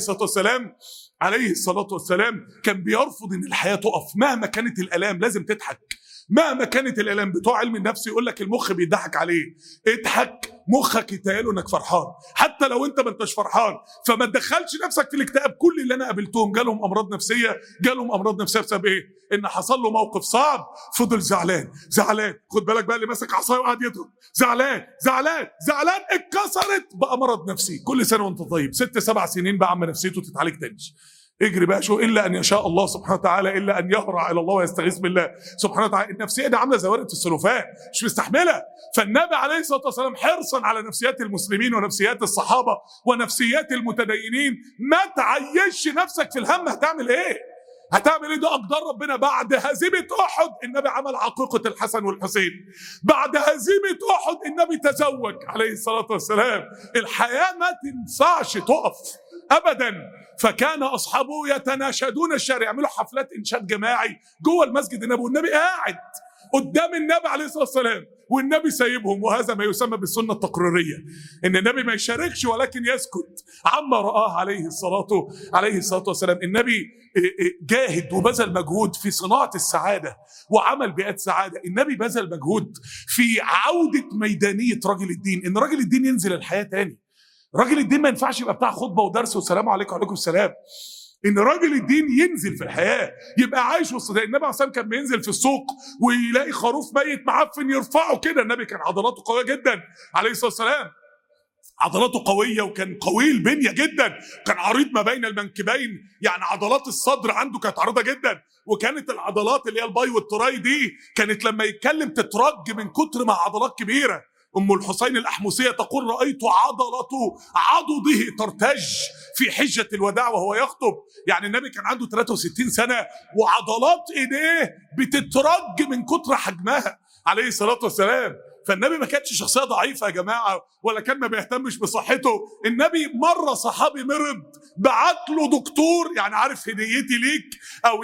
الصلاه والسلام كان بيرفض ان الحياه تقف مهما كانت الالام. لازم تضحك مهما كانت الالام. بتوع علم النفس يقول لك المخ بيضحك عليه، اضحك مخك يتهيأله انك فرحان حتى لو انت ما انتش فرحان. فما تدخلش نفسك في الاكتئاب. كل اللي انا قابلتهم جالهم امراض نفسيه بسبب ايه؟ ان حصل له موقف صعب فضل زعلان. خد بالك بقى اللي ماسك عصايه وقعد يضرب، زعلان اتكسرت بقى مرض نفسي. كل سنه وانت طيب. 6-7 سنين بقى عم نفسيته تتعالج تاني. اجري بقى شو الا ان يشاء الله سبحانه وتعالى، الا ان يهرع الى الله ويستغيث بالله سبحانه وتعالى. النفسيه دي عامله زي ورقه السلوفان مش مستحمله. فالنبي عليه الصلاه والسلام حرصا على نفسيات المسلمين ونفسيات الصحابه ونفسيات المتدينين. ما تعيش نفسك في الهم. هتعمل ايه؟ هتعمل ايه؟ ده اقدار ربنا. بعد هزيمه احد النبي عمل عقيقه الحسن والحسين. بعد هزيمه احد النبي تزوج عليه الصلاه والسلام. الحياه ما تنفعش تقف ابدا. فكان اصحابه يتناشدون الشعر، يعملوا حفلات انشاد جماعي جوه المسجد النبوي، والنبي قاعد قدام النبي عليه الصلاه والسلام والنبي سايبهم. وهذا ما يسمى بالسنه التقريريه، ان النبي ما يشاركش ولكن يسكت عما رآه عليه الصلاه والسلام. النبي جاهد وبذل مجهود في صناعه السعاده وعمل بيئات سعاده. النبي بذل مجهود في عوده ميدانيه رجل الدين، ان رجل الدين ينزل الحياه تاني. راجل الدين ما ينفعش يبقى بتاع خطبه ودرس والسلام عليكم وعليكم السلام. ان راجل الدين ينزل في الحياه، يبقى عايش وسط. النبي عليه الصلاه والسلام كان بينزل في السوق ويلاقي خروف ميت معفن يرفعه كده. النبي كان عضلاته قويه جدا عليه الصلاه والسلام، عضلاته قويه وكان قوي البنيه جدا، كان عريض ما بين المنكبين، يعني عضلات الصدر عنده كانت عريضه جدا. وكانت العضلات اللي هي الباي والتراي دي كانت لما يتكلم تترج من كتر ما عضلات كبيره. ام الحسين الاحمسيه تقول رايت عضده ترتج في حجه الوداع وهو يخطب. يعني النبي كان عنده 63 سنه وعضلات ايديه بتترج من كتر حجمها عليه الصلاه والسلام. فالنبي ما كانش شخصيه ضعيفه يا جماعه، ولا كان ما بيهتمش بصحته. النبي مره صحابي مرض بعت له دكتور، يعني عارف هديتي ليك او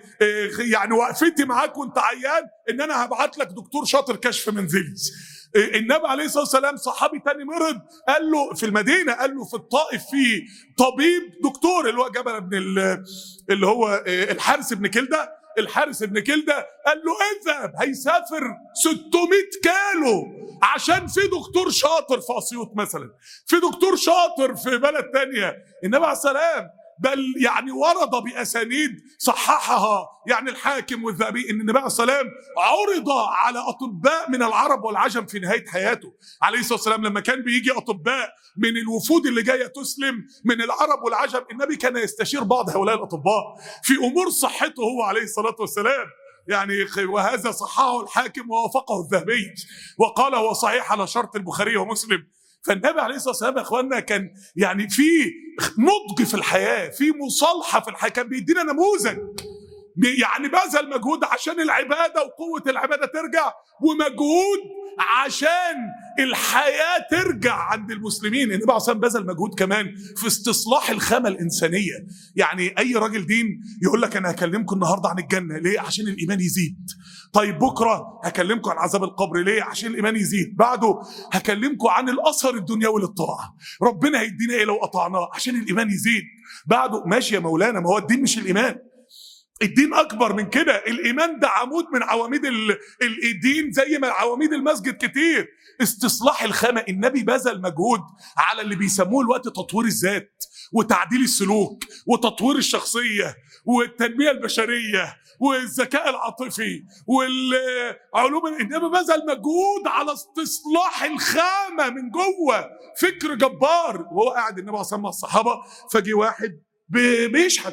يعني وقفتي معاك وانت عيان ان انا هبعت لك دكتور شاطر كشف منزلي. النبي عليه الصلاه والسلام صحابي تاني مرض، قال له في المدينه، قال له في الطائف في طبيب دكتور اللي هو جبل بن اللي هو الحارث بن كلده. الحارث بن كلده قال له اذهب، هيسافر 600 كيلو عشان في دكتور شاطر في اسيوط مثلا، في دكتور شاطر في بلد تانية. النبي عليه السلام بل يعني ورد بأسانيد صححها يعني الحاكم والذهبي ان النبي عليه السلام عرض على اطباء من العرب والعجم في نهايه حياته عليه الصلاه والسلام. لما كان بيجي اطباء من الوفود اللي جايه تسلم من العرب والعجم، النبي كان يستشير بعض هؤلاء الاطباء في امور صحته هو عليه الصلاه والسلام. يعني وهذا صححه الحاكم ووافقه الذهبي وقال هو صحيح على شرط البخاري ومسلم. فالنبي عليه الصلاه والسلام يا اخواننا كان يعني في نضج في الحياه، في مصالحه في الحياه، كان بيدينا نموذج. يعني بذل مجهود عشان العباده وقوه العباده ترجع، ومجهود عشان الحياه ترجع عند المسلمين. النبي عليه الصلاه والسلام بذل مجهود كمان في استصلاح الخامه الانسانيه. يعني اي راجل دين يقول لك انا هكلمكم النهارده عن الجنه، ليه؟ عشان الايمان يزيد. طيب بكره هكلمكم عن عذاب القبر، ليه؟ عشان الايمان يزيد. بعده هكلمكم عن الاثر الدنيوي للطاعه، ربنا هيدينا ايه لو اطعناه، عشان الايمان يزيد. بعده ماشي يا مولانا، ما هو الدين مش الايمان، الدين اكبر من كده. الايمان ده عمود من عواميد الدين زي ما عواميد المسجد كتير. استصلاح الخامه، النبي بذل مجهود على اللي بيسموه الوقت تطوير الذات وتعديل السلوك وتطوير الشخصيه والتنميه البشريه والذكاء العاطفي والعلوم. النبي بذل مجهود على استصلاح الخامه من جوه، فكر جبار. وهو قاعد النبي صلى الله عليه وسلم مع الصحابه، فجي واحد بيشحت،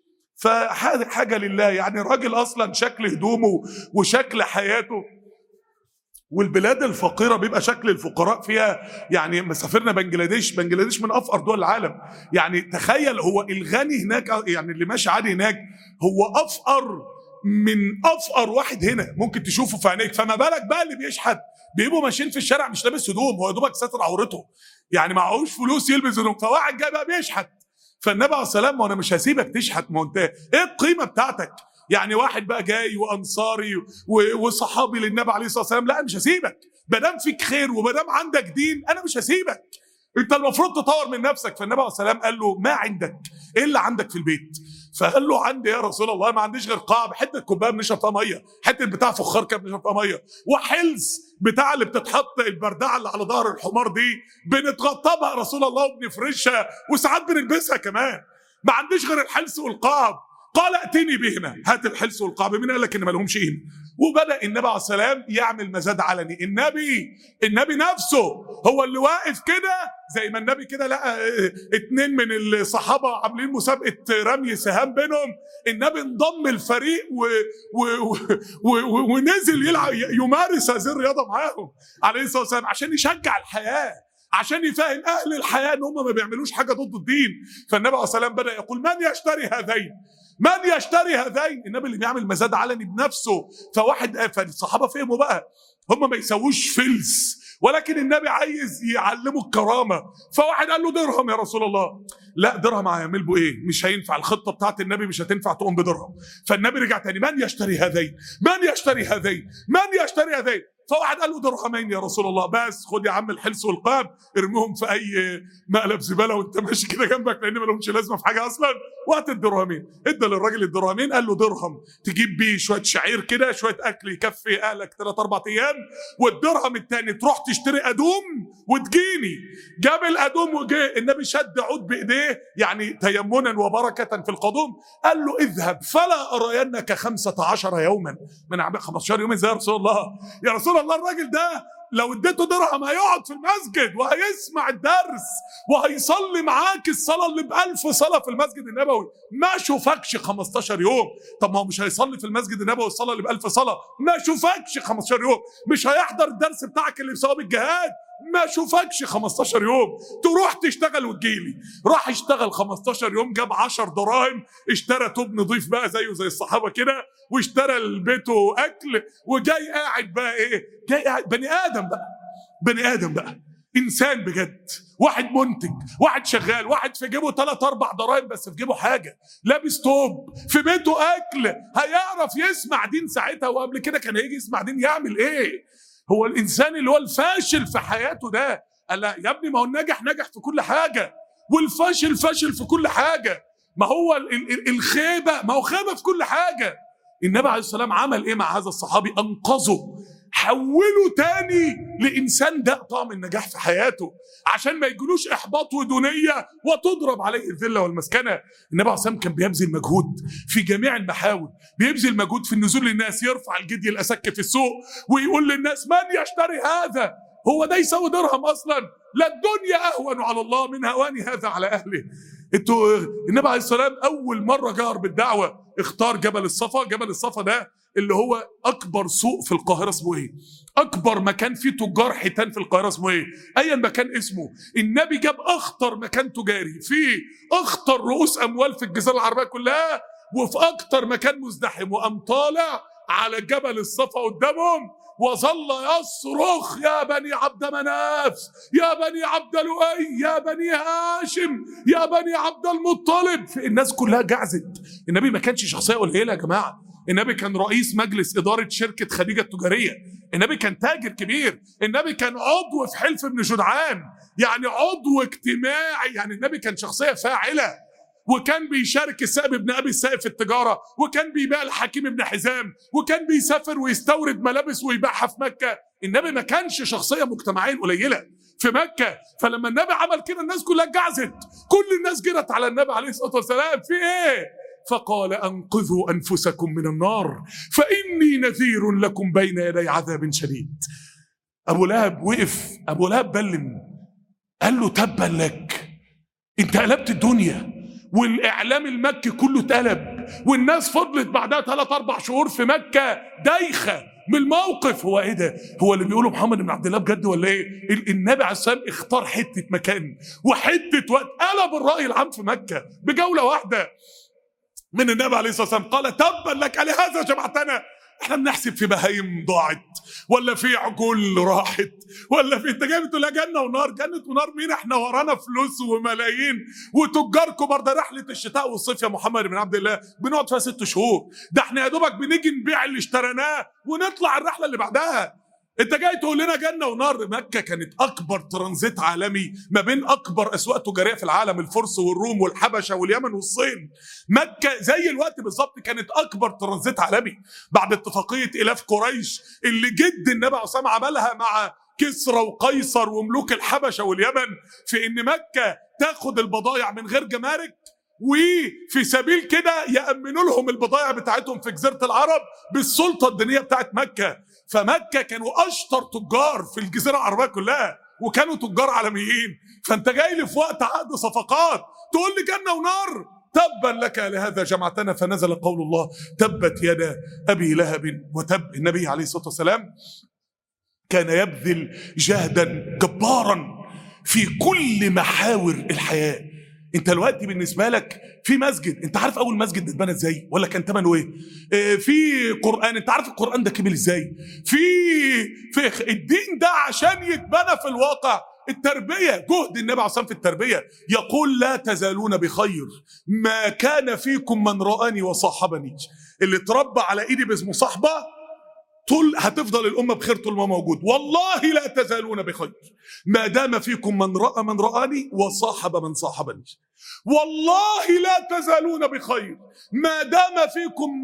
فهذه حاجة لله. يعني راجل أصلا شكل هدومه وشكل حياته، والبلاد الفقيرة بيبقى شكل الفقراء فيها. يعني ما سافرنا بنجلاديش من أفقر دول العالم. يعني تخيل هو الغني هناك، يعني اللي ماشي عادي هناك هو أفقر من أفقر واحد هنا ممكن تشوفه في عينيك. فما بالك بقى اللي بيشحت، بيبقوا ماشيين في الشارع مش لابس هدوم، هو يا دوبك ساتر عورته، يعني معهوش فلوس يلبس هدوم. فواحد جاي بقى بيشحت، فالنبي عليه السلام وانا مش هسيبك تشحت، ما انت ايه القيمه بتاعتك؟ يعني واحد بقى جاي وانصاري وصحابي للنبي عليه الصلاه والسلام، لا مش هسيبك، ما دام فيك خير وما دام عندك دين انا مش هسيبك، انت المفروض تطور من نفسك. فالنبي عليه السلام قال له ما عندك؟ ايه اللي عندك في البيت؟ فقال له عندي يا رسول الله ما عنديش غير قاع، حته كوبايه بنشرب فيها ميه، حته بتاع فخار كده بنشرب فيها ميه، وحلز بتاع اللي بتتحط البردعه اللي على ظهر الحمار دي بنتغطى بها يا رسول الله وبنفرشها وساعات بنلبسها كمان، ما عنديش غير الحلس والقعب. قال ائتني بهما، هات الحلس والقعب. مين قال لك ان ما لهمش قيمه؟ وبدا النبي عليه السلام يعمل مزاد علني. النبي نفسه هو اللي واقف كده، زي ما النبي كده لقى 2 من الصحابه عاملين مسابقه رمي سهام بينهم، النبي انضم الفريق ونزل يلعب يمارس هذه الرياضه معاهم عليه الصلاه والسلام عشان يشجع الحياه، عشان يفهم اهل الحياه ان هم ما بيعملوش حاجه ضد الدين. فالنبي عليه الصلاه والسلام بدا يقول من يشتري هذين؟ من يشتري هذين؟ النبي اللي بيعمل مزاد علني بنفسه. فالصحابه فهموا بقى هم ما يسووش فلس، ولكن النبي عايز يعلموا الكرامه. فواحد قال له درهم يا رسول الله. لا درهم هيعمل بيه ايه؟ مش هينفع، الخطه بتاعت النبي مش هتنفع تقوم بدرهم. فالنبي رجع تاني من يشتري هذين؟ من يشتري هذين؟ من يشتري هذين؟ فواحد قال له درهمين يا رسول الله. بس خد يا عم الحلس والقاب ارميهم في اي مقلب زباله وانت ماشي كده جنبك، لان ما لهمش لازمه في حاجه اصلا. وقت الدرهمين ادى للراجل الدرهمين، قال له درهم تجيب بيه شويه شعير كده، شويه اكل يكفي اهلك 3-4 ايام، والدرهم الثاني تروح تشتري ادوم وتجيني. جاب الادوم وجه النبي شد عود بايديه يعني تيمنا وبركه في القدوم، قال له اذهب فلا ارينك 15 يوما. من 15 يوم ازاي يا رسول الله؟ يا رسول الله الراجل ده لو اديته درهم هيقعد في المسجد وهيسمع الدرس وهيصلي معاك الصلاه اللي ب1000 صلاه في المسجد النبوي، ما شوفكش 15 يوم. طب ما هو مش هيصلي في المسجد النبوي الصلاه اللي ب1000 صلاه، ما شوفكش 15 يوم. مش هيحضر الدرس بتاعك اللي بثواب الجهاد، ما شوفكش 15 يوم. تروح تشتغل وتجيلي. راح اشتغل 15 يوم، جاب 10 دراهم، اشترى توب نظيف بقى زيه زي الصحابه كده، واشترى لبيته اكل، وجاي قاعد بقى ايه؟ جاي قاعد بني ادم بقى، بني ادم بقى، انسان بجد، واحد منتج، واحد شغال، واحد في جيبه 3-4 دراهم بس في جيبه حاجه، لابس توب، في بيته اكل، هيعرف يسمع دين ساعتها؟ وقبل كده كان هيجي يسمع دين يعمل ايه؟ هو الانسان اللي هو الفاشل في حياته ده، قال لا يا ابني ما هو الناجح نجح في كل حاجه، والفاشل فاشل في كل حاجه. ما هو الخيبه، ما هو خيبه في كل حاجه. النبي عليه السلام عمل ايه مع هذا الصحابي؟ انقذه، حوله تاني لانسان ده طعم النجاح في حياته، عشان ما يجلوش احباط ودونيه وتضرب عليه الذله والمسكنه. النبي عليه السلام كان بيبذل مجهود في جميع المحاور، بيبذل مجهود في النزول للناس، يرفع الجدي الاسك في السوق ويقول للناس من يشتري هذا؟ هو ده يساوي درهم اصلا؟ لا الدنيا اهون على الله من هوان هذا على اهله. النبي عليه السلام اول مره جهر بالدعوه اختار جبل الصفا. جبل الصفا ده اللي هو اكبر سوق في القاهره، اسمه ايه؟ اكبر مكان فيه تجار حيتان في القاهره اسمه ايه؟ ايا مكان اسمه. النبي جاب اخطر مكان تجاري فيه اخطر رؤوس اموال في الجزيره العربيه كلها، وفي اكتر مكان مزدحم، وقام طالع على جبل الصفا قدامهم وظل يصرخ يا بني عبد مناف، يا بني عبد لؤي، يا بني هاشم، يا بني عبد المطلب. الناس كلها جعزت. النبي ما كانش شخصيه قليله يا جماعه، النبي كان رئيس مجلس إدارة شركة خديجة التجارية، النبي كان تاجر كبير، النبي كان عضو في حلف ابن جدعان، يعني عضو اجتماعي، يعني النبي كان شخصية فاعلة، وكان بيشارك السائب ابن أبي السائب في التجارة، وكان بيبيع الحكيم ابن حزام، وكان بيسافر ويستورد ملابس ويبيعها في مكة. النبي ما كانش شخصية مجتمعيا قليلة في مكة. فلما النبي عمل كده الناس كلها جعزت، كل الناس جرت على النبي عليه الصلاة والسلام، في ايه؟ فقال انقذوا انفسكم من النار فاني نذير لكم بين يدي عذاب شديد. ابو لهب وقف، ابو لهب بلم، قال له تبا لك، انت قلبت الدنيا، والاعلام المكي كله اتقلب، والناس فضلت بعدها 3-4 شهور في مكه دايخه من الموقف. هو ايه ده؟ هو اللي بيقوله محمد بن عبد الله بجد ولا ايه؟ النبي عليه السلام اختار حته مكان وحته وقت، قلب الراي العام في مكه بجوله واحده من النبي عليه الصلاه والسلام. قال تبا لك لهذا جمعتنا. احنا بنحسب في بهايم ضاعت، ولا في عجول راحت، ولا في، انت جاي بتقول لا جنه ونار؟ جنه ونار مين؟ احنا ورانا فلوس وملايين وتجار كبار. ده رحله الشتاء والصيف يا محمد بن عبد الله بنقعد فيها 6 شهور، ده احنا يا دوبك بنيجي نبيع اللي اشتريناه ونطلع الرحله اللي بعدها. انت جاي تقول لنا جنه ونار؟ مكه كانت اكبر ترانزيت عالمي ما بين اكبر اسواق تجاريه في العالم، الفرس والروم والحبشه واليمن والصين. مكه زي الوقت بالظبط كانت اكبر ترانزيت عالمي بعد اتفاقيه الاف قريش اللي جد النبي عليه الصلاه والسلام عملها مع كسرى وقيصر وملوك الحبشه واليمن، في ان مكه تاخد البضائع من غير جمارك، وفي سبيل كده يأمنوا لهم البضائع بتاعتهم في جزيره العرب بالسلطه الدينيه بتاعت مكه. فمكة كانوا أشطر تجار في الجزيرة العربية كلها، وكانوا تجار عالميين. فأنت جاي لي في وقت عقد صفقات تقول لي جنة ونار؟ تبا لك لهذا جمعتنا. فنزل قول الله تبت يدا أبي لهب وتب. النبي عليه الصلاة والسلام كان يبذل جهدا جبارا في كل محاور الحياة. انت دلوقتي بالنسبة لك في مسجد، انت عارف اول مسجد اتبنى ازاي ولا كان ثمنه ايه؟ في قرآن، انت عارف القرآن ده كمل ازاي؟ في الدين ده عشان يتبنى في الواقع التربية، جهد النبي عليه الصلاة في التربية. يقول لا تزالون بخير ما كان فيكم من رآني وصاحبني. اللي اتربى على ايدي باسمه صحبة طول هتفضل الأمة بخير طول ما موجود. والله لا تزالون بخير ما دام فيكم من رأى من رآني وصاحب من صاحبني. والله لا تزالون بخير ما دام فيكم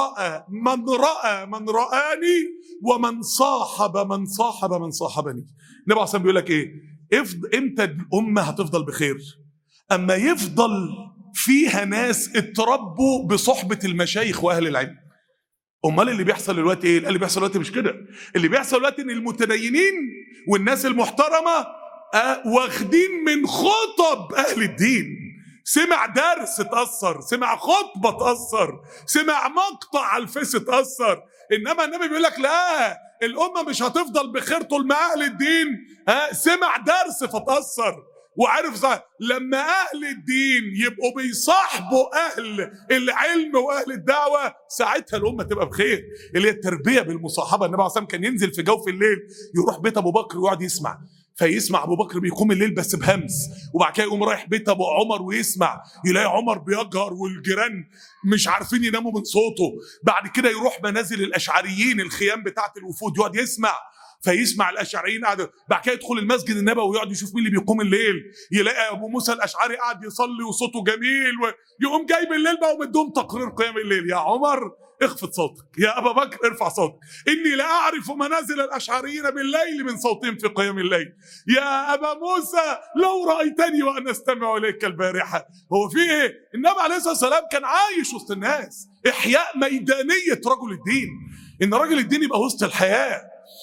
من رآني ومن صاحب من صاحبني. النبي عليه الصلاة بيقول لك ايه؟ امتى الأمة هتفضل بخير؟ اما يفضل فيها ناس اتربوا بصحبة المشايخ وأهل العلم. امال اللي بيحصل دلوقتي ايه؟ اللي بيحصل دلوقتي مش كده. اللي بيحصل دلوقتي ان المتدينين والناس المحترمه واخدين من خطب اهل الدين. سمع درس اتاثر، سمع خطبه اتاثر، سمع مقطع على الفيس اتاثر. انما النبي بيقول لك لا، الامه مش هتفضل بخير طول ما اهل الدين سمع درس فتاثر وعارف صح. لما اهل الدين يبقوا بيصاحبوا اهل العلم واهل الدعوه ساعتها الامه تبقى بخير. اللي هي التربيه بالمصاحبه. النبي عليه الصلاه والسلام كان ينزل في جوف الليل يروح بيت ابو بكر ويقعد يسمع، فيسمع ابو بكر بيقوم الليل بس بهمس، وبعد كده يقوم رايح بيت ابو عمر ويسمع، يلاقي عمر بيجهر والجيران مش عارفين يناموا من صوته. بعد كده يروح منازل الاشعريين، الخيام بتاعه الوفود، يقعد يسمع، فيسمع الاشعريين قاعد. بعد كده يدخل المسجد النبوي ويقعد يشوف مين اللي بيقوم الليل، يلاقي ابو موسى الاشعري قاعد يصلي وصوته جميل، ويقوم جايب الليل بقى ومديهم تقرير قيام الليل. يا عمر اخفض صوتك، يا ابا بكر ارفع صوتك، اني لا اعرف منازل الاشعريين بالليل من صوتهم في قيام الليل. يا ابا موسى لو رايتني وانا استمع اليك البارحه. هو في ايه؟ النبي عليه الصلاه والسلام كان عايش وسط الناس، احياء ميدانيه رجل الدين، ان رجل الدين يبقى وسط الحياه.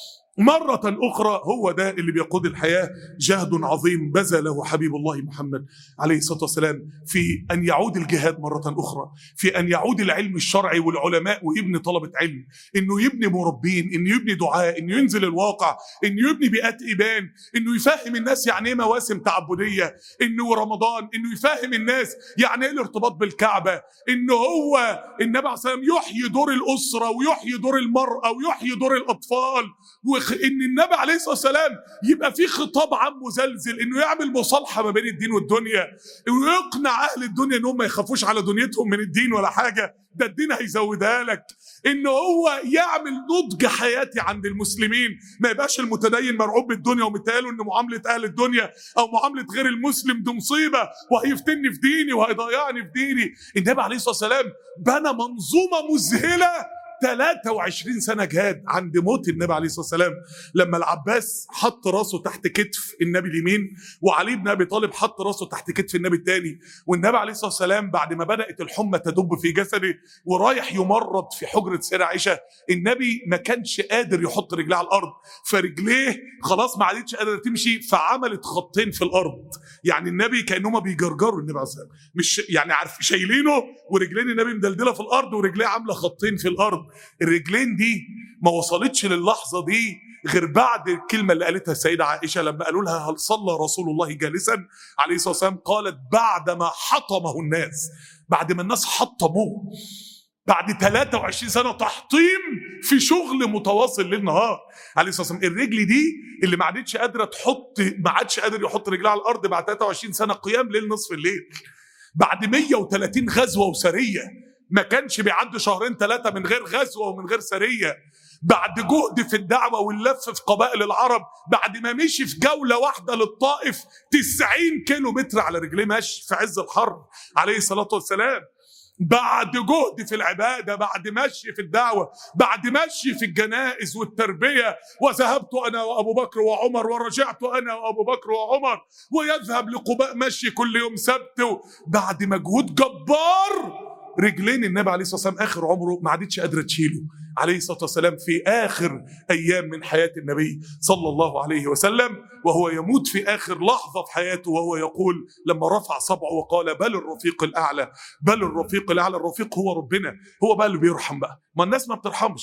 مرة أخرى هو ده اللي بيقود الحياة. جهد عظيم بذله حبيب الله محمد عليه الصلاة والسلام في أن يعود الجهاد مرة أخرى، في أن يعود العلم الشرعي والعلماء ويبني طلبة علم، إنه يبني مربين، إنه يبني دعاء، إنه ينزل الواقع، إنه يبني بيئات إيمان، إنه يفهم الناس يعني إيه مواسم تعبدية، إنه رمضان، إنه يفهم الناس يعني إيه الارتباط بالكعبة، إنه هو النبي عليه الصلاة والسلام يحيي دور الأسرة ويحيي دور المرأة ويحيي دور الأطفال، ان النبي عليه الصلاه والسلام يبقى في خطاب عام مزلزل، انه يعمل مصالحه ما بين الدين والدنيا، ويقنع اهل الدنيا انهم ما يخافوش على دنيتهم من الدين ولا حاجه، ده الدين هيزودها لك. انه هو يعمل نضج حياتي عند المسلمين، ما يبقاش المتدين مرعوب بالدنيا ومتهيأله ان معامله اهل الدنيا او معامله غير المسلم دي مصيبه وهيفتني في ديني وهيضيعني في ديني. النبي عليه الصلاه والسلام بنى منظومه مذهله 23 سنة جهاد. عند موت النبي عليه الصلاة والسلام لما العباس حط راسه تحت كتف النبي اليمين، وعلي بن أبي طالب حط راسه تحت كتف النبي الثاني، والنبي عليه الصلاة والسلام بعد ما بدأت الحمى تدب في جسده ورايح يمرض في حجرة سيدة عائشة، النبي ما كانش قادر يحط رجليه على الأرض، فرجليه خلاص ما عادتش قادرة تمشي، فعملت خطين في الأرض. يعني النبي كأنهم بيجرجروا النبي عليه الصلاة والسلام، مش يعني عارف شايلينه ورجلين النبي مدلدلة في الأرض ورجليه عاملة خطين في الأرض. الرجلين دي ما وصلتش للحظة دي غير بعد الكلمة اللي قالتها السيدة عائشة لما قالوا لها هل صلى رسول الله جالسا عليه الصلاة والسلام؟ قالت بعدما حطمه الناس، بعد ما الناس حطموه، بعد 23 سنة تحطيم في شغل متواصل ليل نهار عليه الصلاة والسلام. الرجل دي اللي ما عادتش قادرة ما عادش قادر يحط رجلها على الأرض بعد 23 سنة قيام ليل نصف الليل، بعد 130 غزوة وسرية، ما كانش بيعدي شهرين ثلاثة من غير غزوة ومن غير سرية، بعد جهد في الدعوة واللف في قبائل العرب، بعد ما مشي في جولة واحدة للطائف 90 كيلو متر على رجليه مشي في عز الحر عليه الصلاة والسلام، بعد جهد في العبادة، بعد مشي في الدعوة، بعد مشي في الجنائز والتربية، وذهبت أنا وأبو بكر وعمر ورجعت أنا وأبو بكر وعمر، ويذهب لقباء مشي كل يوم سبت، بعد مجهود جبار رجلين النبي عليه الصلاة والسلام آخر عمره ما عادتش قادرة تشيله عليه الصلاة والسلام في آخر أيام من حياة النبي صلى الله عليه وسلم، وهو يموت في آخر لحظة في حياته وهو يقول لما رفع صبعه وقال بل الرفيق الأعلى، بل الرفيق الأعلى. الرفيق هو ربنا، هو بقى اللي بيرحم بقى، ما الناس ما بترحمش.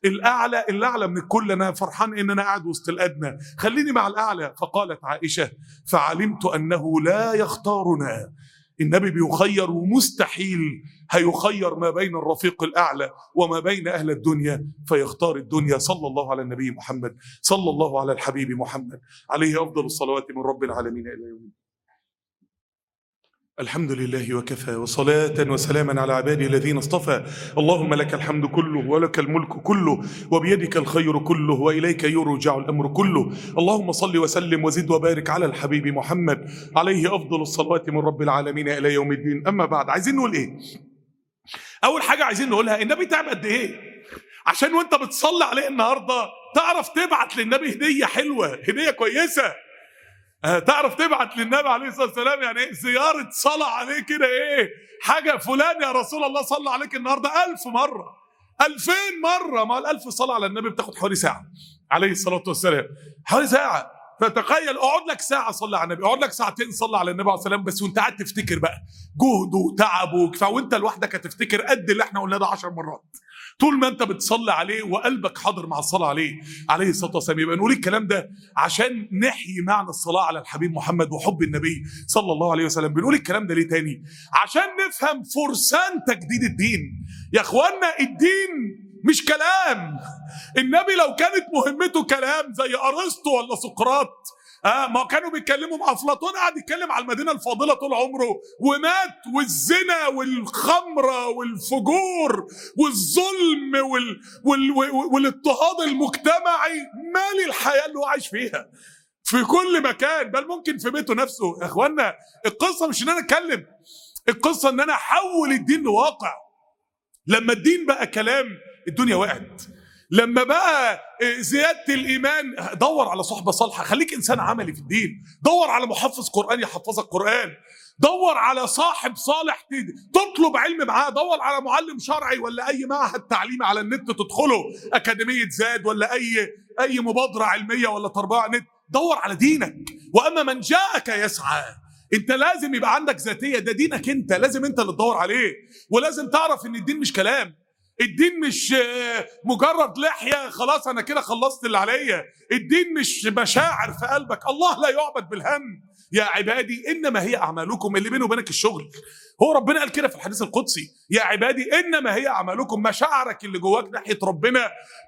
الأعلى من الكل. أنا فرحان إن أنا قاعد وسط الأدنى، خليني مع الأعلى. فقالت عائشة: فعلمت أنه لا يختارنا. النبي بيخير، ومستحيل هيخير ما بين الرفيق الأعلى وما بين أهل الدنيا فيختار الدنيا. صلى الله على النبي محمد، صلى الله على الحبيب محمد، عليه أفضل الصلوات من رب العالمين إلى يوم الدين. الحمد لله وكفى، وصلاة وسلاما على عبادي الذين اصطفى. اللهم لك الحمد كله ولك الملك كله وبيدك الخير كله وإليك يرجع الأمر كله. اللهم صل وسلم وزد وبارك على الحبيب محمد، عليه أفضل الصلوات من رب العالمين إلى يوم الدين. أما بعد، عايزين نقول إيه؟ أول حاجة عايزين نقولها: النبي تعب قد إيه عشان وأنت بتصلي عليه النهاردة تعرف تبعت للنبي هدية حلوة، هدية كويسة. تعرف تبعت للنبي عليه الصلاة والسلام يعني ايه زيارة صلاة عليه كده، ايه حاجة فلان يا رسول الله صلى عليك النهاردة 1000 مرة 2000 مرة. ما 1000 صلاة على النبي بتاخد حوالي ساعة عليه الصلاة والسلام، حوالي ساعة. فتخيل اقعد لك ساعة صلي على النبي، اقعد لك ساعتين صلي على النبي عليه الصلاة والسلام، بس وانت قاعد تفتكر بقى جهد وتعب وكفاية، وانت لوحدك هتفتكر قد اللي احنا قلناه ده 10 مرات طول ما انت بتصلي عليه وقلبك حاضر مع الصلاه عليه الصلاه والسلام. يبقى نقول الكلام ده عشان نحيي معنى الصلاه على الحبيب محمد وحب النبي صلى الله عليه وسلم. بنقول الكلام ده ليه تاني؟ عشان نفهم فرسان تجديد الدين. يا اخوانا الدين مش كلام. النبي لو كانت مهمته كلام زي ارسطو ولا سقراط، ما كانوا بيتكلموا مع افلاطون، قاعد يتكلم على المدينه الفاضله طول عمره ومات، والزنا والخمره والفجور والظلم والاضطهاد المجتمعي مالي الحياه اللي هو عايش فيها في كل مكان، بل ممكن في بيته نفسه. يا اخوانا القصه مش ان انا اتكلم، القصه ان انا احول الدين لواقع. لما الدين بقى كلام الدنيا وقعت. لما بقى زيادة الإيمان، دور على صحبة صالحة، خليك إنسان عملي في الدين، دور على محفظ قرآن يحفظك قرآن، دور على صاحب صالح تطلب علم معاه، دور على معلم شرعي ولا أي معهد تعليمي على النت تدخله، أكاديمية زاد ولا أي مبادرة علمية ولا تربية على النت، دور على دينك. وأما من جاءك يسعى، انت لازم يبقى عندك ذاتية، ده دينك انت، لازم انت اللي تدور عليه. ولازم تعرف ان الدين مش كلام، الدين مش مجرد لحية خلاص انا كده خلصت اللي عليا، الدين مش مشاعر في قلبك. الله لا يعبد بالهم يا عبادي انما هي اعمالكم، اللي بينه وبينك الشغل. هو ربنا قال كده في الحديث القدسي: يا عبادي انما هي اعمالكم. مشاعرك اللي جواك ناحيه ربنا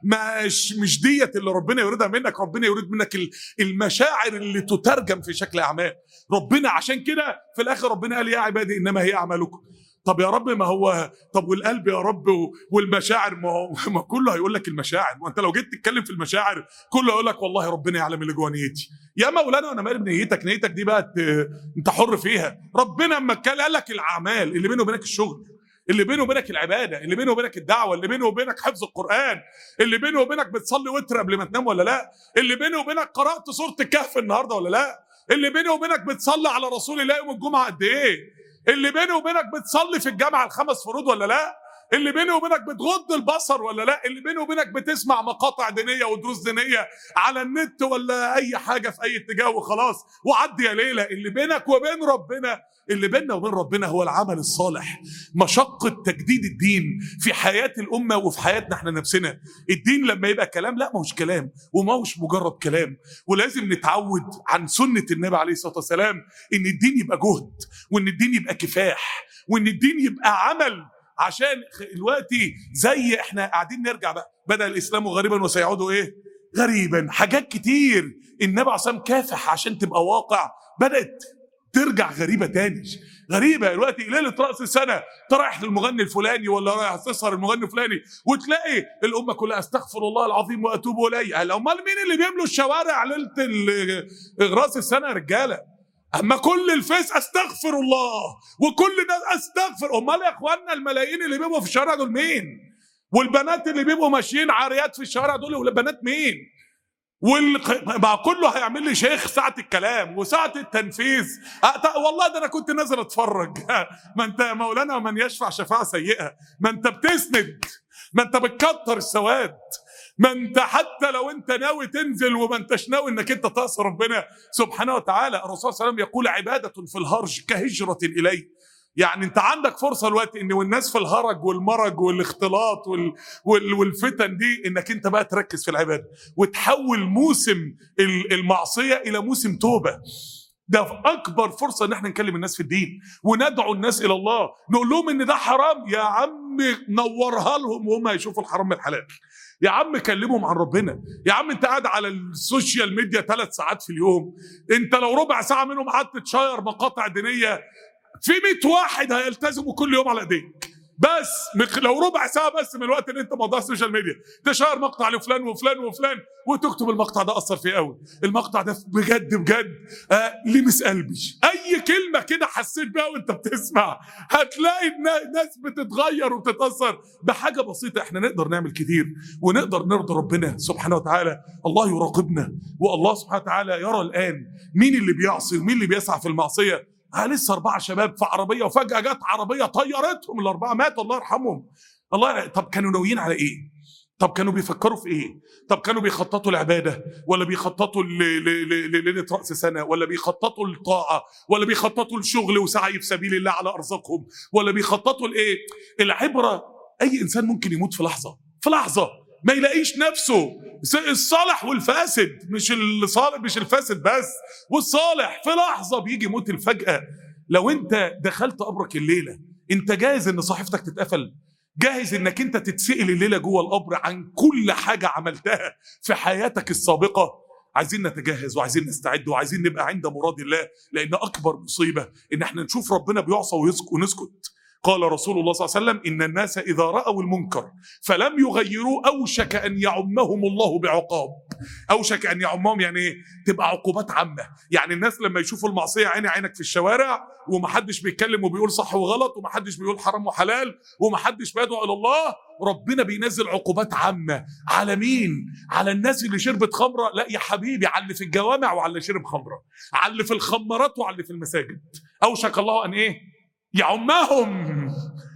مش ديت اللي ربنا يريدها منك. ربنا يريد منك المشاعر اللي تترجم في شكل اعمال ربنا. عشان كده في الاخر ربنا قال: يا عبادي انما هي اعمالكم. طب يا رب، ما هو طب والقلب يا رب والمشاعر، ما كله هيقول لك المشاعر. وانت لو جيت تتكلم في المشاعر كله هيقول لك والله ربنا يعلم اللي جوه نيتي. يا مولانا انا مالي بنيتك دي بقى انت حر فيها. ربنا اما قال لك الاعمال اللي بينه وبينك الشغل، اللي بينه وبينك العباده، اللي بينه وبينك الدعوه، اللي بينه وبينك حفظ القران، اللي بينه وبينك بتصلي وتر قبل ما تنام ولا لا، اللي بينه وبينك قرات سوره الكهف النهارده ولا لا، اللي بينه وبينك بتصلي على رسول الله يوم الجمعه قد ايه، اللي بينه وبينك بتصلي في الجامعه ال5 فروض ولا لا، اللي بينه وبينك بتغض البصر ولا لا، اللي بينه وبينك بتسمع مقاطع دينيه ودروس دينيه على النت ولا اي حاجه في اي اتجاه وخلاص وعدي يا ليله. اللي بينك وبين ربنا، اللي بيننا وبين ربنا هو العمل الصالح. مشقة تجديد الدين في حياة الأمة وفي حياتنا احنا نفسنا. الدين لما يبقى كلام، لا ما هوش كلام وما هوش مجرد كلام. ولازم نتعود عن سنة النبي عليه الصلاة والسلام ان الدين يبقى جهد، وان الدين يبقى كفاح، وان الدين يبقى عمل. عشان دلوقتي زي احنا قاعدين نرجع بقى، بدأ الإسلام غريبا وسيعود ايه غريبا. حاجات كتير النبي عليه الصلاة والسلام كافح عشان تبقى واقع، بدأت ترجع غريبة تاني. غريبة دلوقتي ليلة رأس السنة رايح للمغني الفلاني ولا رايح تسهر المغني الفلاني، وتلاقي الأمة كلها استغفر الله العظيم وأتوب إليه. أمال مين اللي بيملوا الشوارع ليلة رأس السنة يا رجالة؟ أما كل الفيس أستغفر الله وكل ده أستغفر. أمال يا إخواننا الملايين اللي بيبقوا في الشوارع دول مين؟ والبنات اللي بيبقوا ماشيين عاريات في الشوارع دول والبنات مين؟ مع كله هيعمل لي شيخ ساعة الكلام وساعة التنفيذ. والله ده أنا كنت نازل أتفرج. ما أنت مولانا من يشفع شفاعة سيئة، ما أنت بتسند، ما أنت بتكتر السواد، ما أنت حتى لو أنت ناوي تنزل وما أنتش ناوي أنك أنت تعصي ربنا سبحانه وتعالى. الرسول صلى الله عليه وسلم يقول: عبادة في الهرج كهجرة إلي. يعني انت عندك فرصه دلوقتي ان والناس في الهرج والمرج والاختلاط والفتن دي، انك انت بقى تركز في العباده وتحول موسم المعصيه الى موسم توبه. ده في اكبر فرصه ان احنا نكلم الناس في الدين وندعو الناس الى الله، نقول لهم ان ده حرام. يا عم نورها لهم وهم هيشوفوا الحرام من الحلال. يا عم كلمهم عن ربنا. يا عم انت قاعد على السوشيال ميديا 3 ساعات في اليوم، انت لو ربع ساعه منهم قعدت تشير مقاطع دينيه، في 100 واحد هيلتزموا كل يوم على ايديك. بس لو ربع ساعه بس من الوقت اللي انت مضيع السوشيال ميديا تشير مقطع لفلان وفلان وفلان، وتكتب المقطع ده اثر فيه قوي، المقطع ده بجد بجد لمس قلبي، اي كلمه كده حسيت بيها وانت بتسمع، هتلاقي الناس بتتغير وبتتاثر بحاجه بسيطه. احنا نقدر نعمل كتير ونقدر نرضي ربنا سبحانه وتعالى. الله يراقبنا، والله سبحانه وتعالى يرى الان مين اللي بيعصي ومين اللي بيسعى في المعصيه. لسه 4 شباب في عربيه وفجاه جت عربيه طيرتهم، ال4 ماتوا الله يرحمهم. طب كانوا ناويين على ايه؟ طب كانوا بيفكروا في ايه؟ طب كانوا بيخططوا العباده، ولا بيخططوا لليله راس سنه، ولا بيخططوا للطاعه، ولا بيخططوا لشغل وسعي في سبيل الله على ارزاقهم، ولا بيخططوا لايه؟ العبره اي انسان ممكن يموت في لحظه، في لحظه ما يلاقيش نفسه. الصالح والفاسد، مش الصالح مش الفاسد بس، والصالح في لحظه بيجي موت الفجأة. لو انت دخلت قبرك الليله، انت جاهز ان صحيفتك تتقفل؟ جاهز انك انت تتسئل الليله جوه القبر عن كل حاجه عملتها في حياتك السابقه؟ عايزين نتجهز وعايزين نستعد وعايزين نبقى عند مراد الله، لان اكبر مصيبه ان احنا نشوف ربنا بيعصى ونسكت. قال رسول الله صلى الله عليه وسلم: إن الناس إذا رأوا المنكر فلم يغيروه أوشك أن يعمهم الله بعقاب. أوشك أن يعمهم يعني إيه؟ تبقى عقوبات عامة. يعني الناس لما يشوفوا المعصية عيني عينك في الشوارع، ومحدش بيتكلم وبيقول صح وغلط، ومحدش بيقول حرام وحلال، ومحدش بيدعو إلى الله، ربنا بينزل عقوبات عامة. على مين؟ على الناس اللي شربت خمرة؟ لا يا حبيبي، على اللي في الجوامع وعلى اللي شرب خمرة، على اللي في الخمرات وعلى اللي في المساجد. أوشك الله أن إيه؟ يعمهم.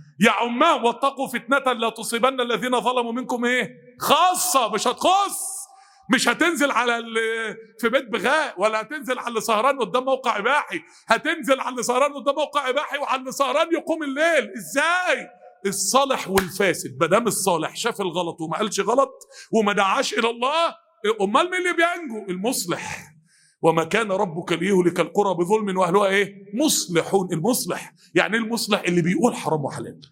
واتقوا فتنة لا تصيبن الذين ظلموا منكم ايه؟ خاصة، مش هتخص، مش هتنزل على في بيت بغاء، ولا هتنزل على اللي سهران قدام موقع اباحي، هتنزل على اللي سهران قدام موقع اباحي وعلى اللي سهران يقوم الليل. ازاي؟ الصالح والفاسد، ما دام الصالح شاف الغلط وما قالش غلط وما دعاش الى الله، امال مين اللي بينجو؟ المصلح. وما كان ربك ليهلك القرى بظلم واهلها ايه؟ مصلحون. المصلح يعني المصلح اللي بيقول حرام وحلال،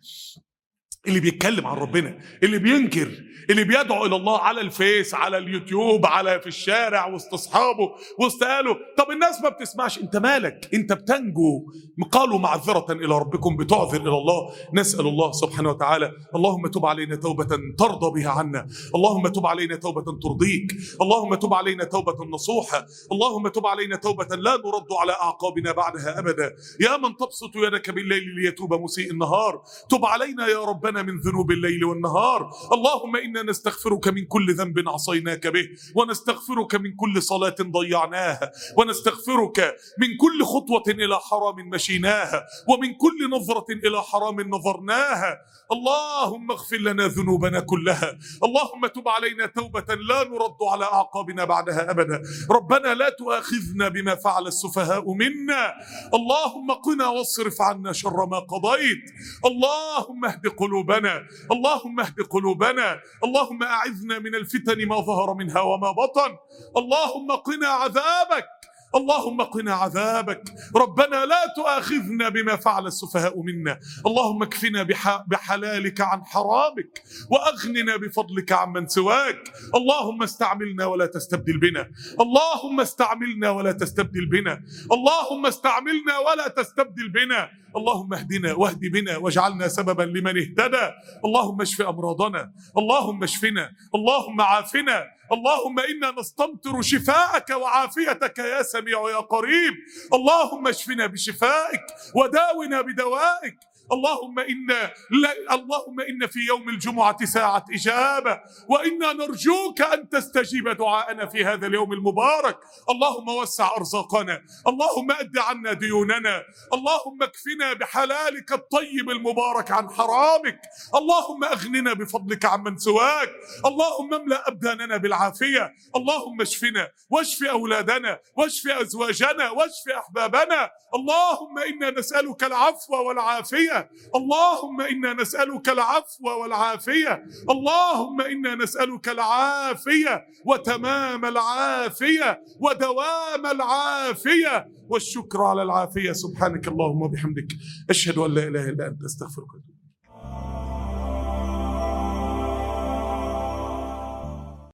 اللي بيتكلم عن ربنا، اللي بينكر، اللي بيدعو الى الله على الفيس، على اليوتيوب، على في الشارع وسط اصحابه وسط اهله. طب الناس ما بتسمعش، انت مالك؟ انت بتنجو. قالوا معذرة الى ربكم، بتعذر الى الله. نسال الله سبحانه وتعالى: اللهم تب علينا توبة ترضى بها عنا، اللهم تب علينا توبة ترضيك، اللهم تب علينا توبة نصوحة، اللهم تب علينا توبة لا نرد على اعقابنا بعدها ابدا. يا من تبسط يدك بالليل ليتوب مسيء النهار، تب علينا يا ربنا من ذنوب الليل والنهار. اللهم إنا نستغفرك من كل ذنب عصيناك به، ونستغفرك من كل صلاة ضيعناها، ونستغفرك من كل خطوة إلى حرام مشيناها، ومن كل نظرة إلى حرام نظرناها. اللهم اغفر لنا ذنوبنا كلها، اللهم تب علينا توبة لا نرد على أعقابنا بعدها أبدا. ربنا لا تؤاخذنا بما فعل السفهاء منا، اللهم قنا واصرف عنا شر ما قضيت. اللهم اهد قلوبنا، اللهم اهد قلوبنا، اللهم أعذنا من الفتن ما ظهر منها وما بطن. اللهم قنا عذابك، اللهم قنا عذابك. ربنا لا تؤاخذنا بما فعل السفهاء منا، اللهم اكفنا بحلالك عن حرامك، وأغننا بفضلك عمن سواك. اللهم استعملنا ولا تستبدل بنا، اللهم استعملنا ولا تستبدل بنا، اللهم استعملنا ولا تستبدل بنا. اللهم اهدنا واهد بنا واجعلنا سببا لمن اهتدى. اللهم اشف أمراضنا، اللهم اشفنا، اللهم عافنا، اللهم إنا نستمطر شفاءك وعافيتك يا سميع يا قريب. اللهم اشفنا بشفائك وداونا بدوائك. اللهم إن في يوم الجمعة ساعة إجابة، وإنا نرجوك أن تستجيب دعاءنا في هذا اليوم المبارك. اللهم وسع أرزاقنا، اللهم أد عنا ديوننا، اللهم اكفنا بحلالك الطيب المبارك عن حرامك، اللهم أغننا بفضلك عمن سواك، اللهم املأ أبداننا بالعافية، اللهم اشفنا واشف أولادنا واشف أزواجنا واشف أحبابنا. اللهم إنا نسألك العفو والعافية، اللهم إنا نسألك العفو والعافية، اللهم إنا نسألك العافية وتمام العافية ودوام العافية والشكر على العافية. سبحانك اللهم وبحمدك، أشهد أن لا إله إلا أنت، أستغفرك.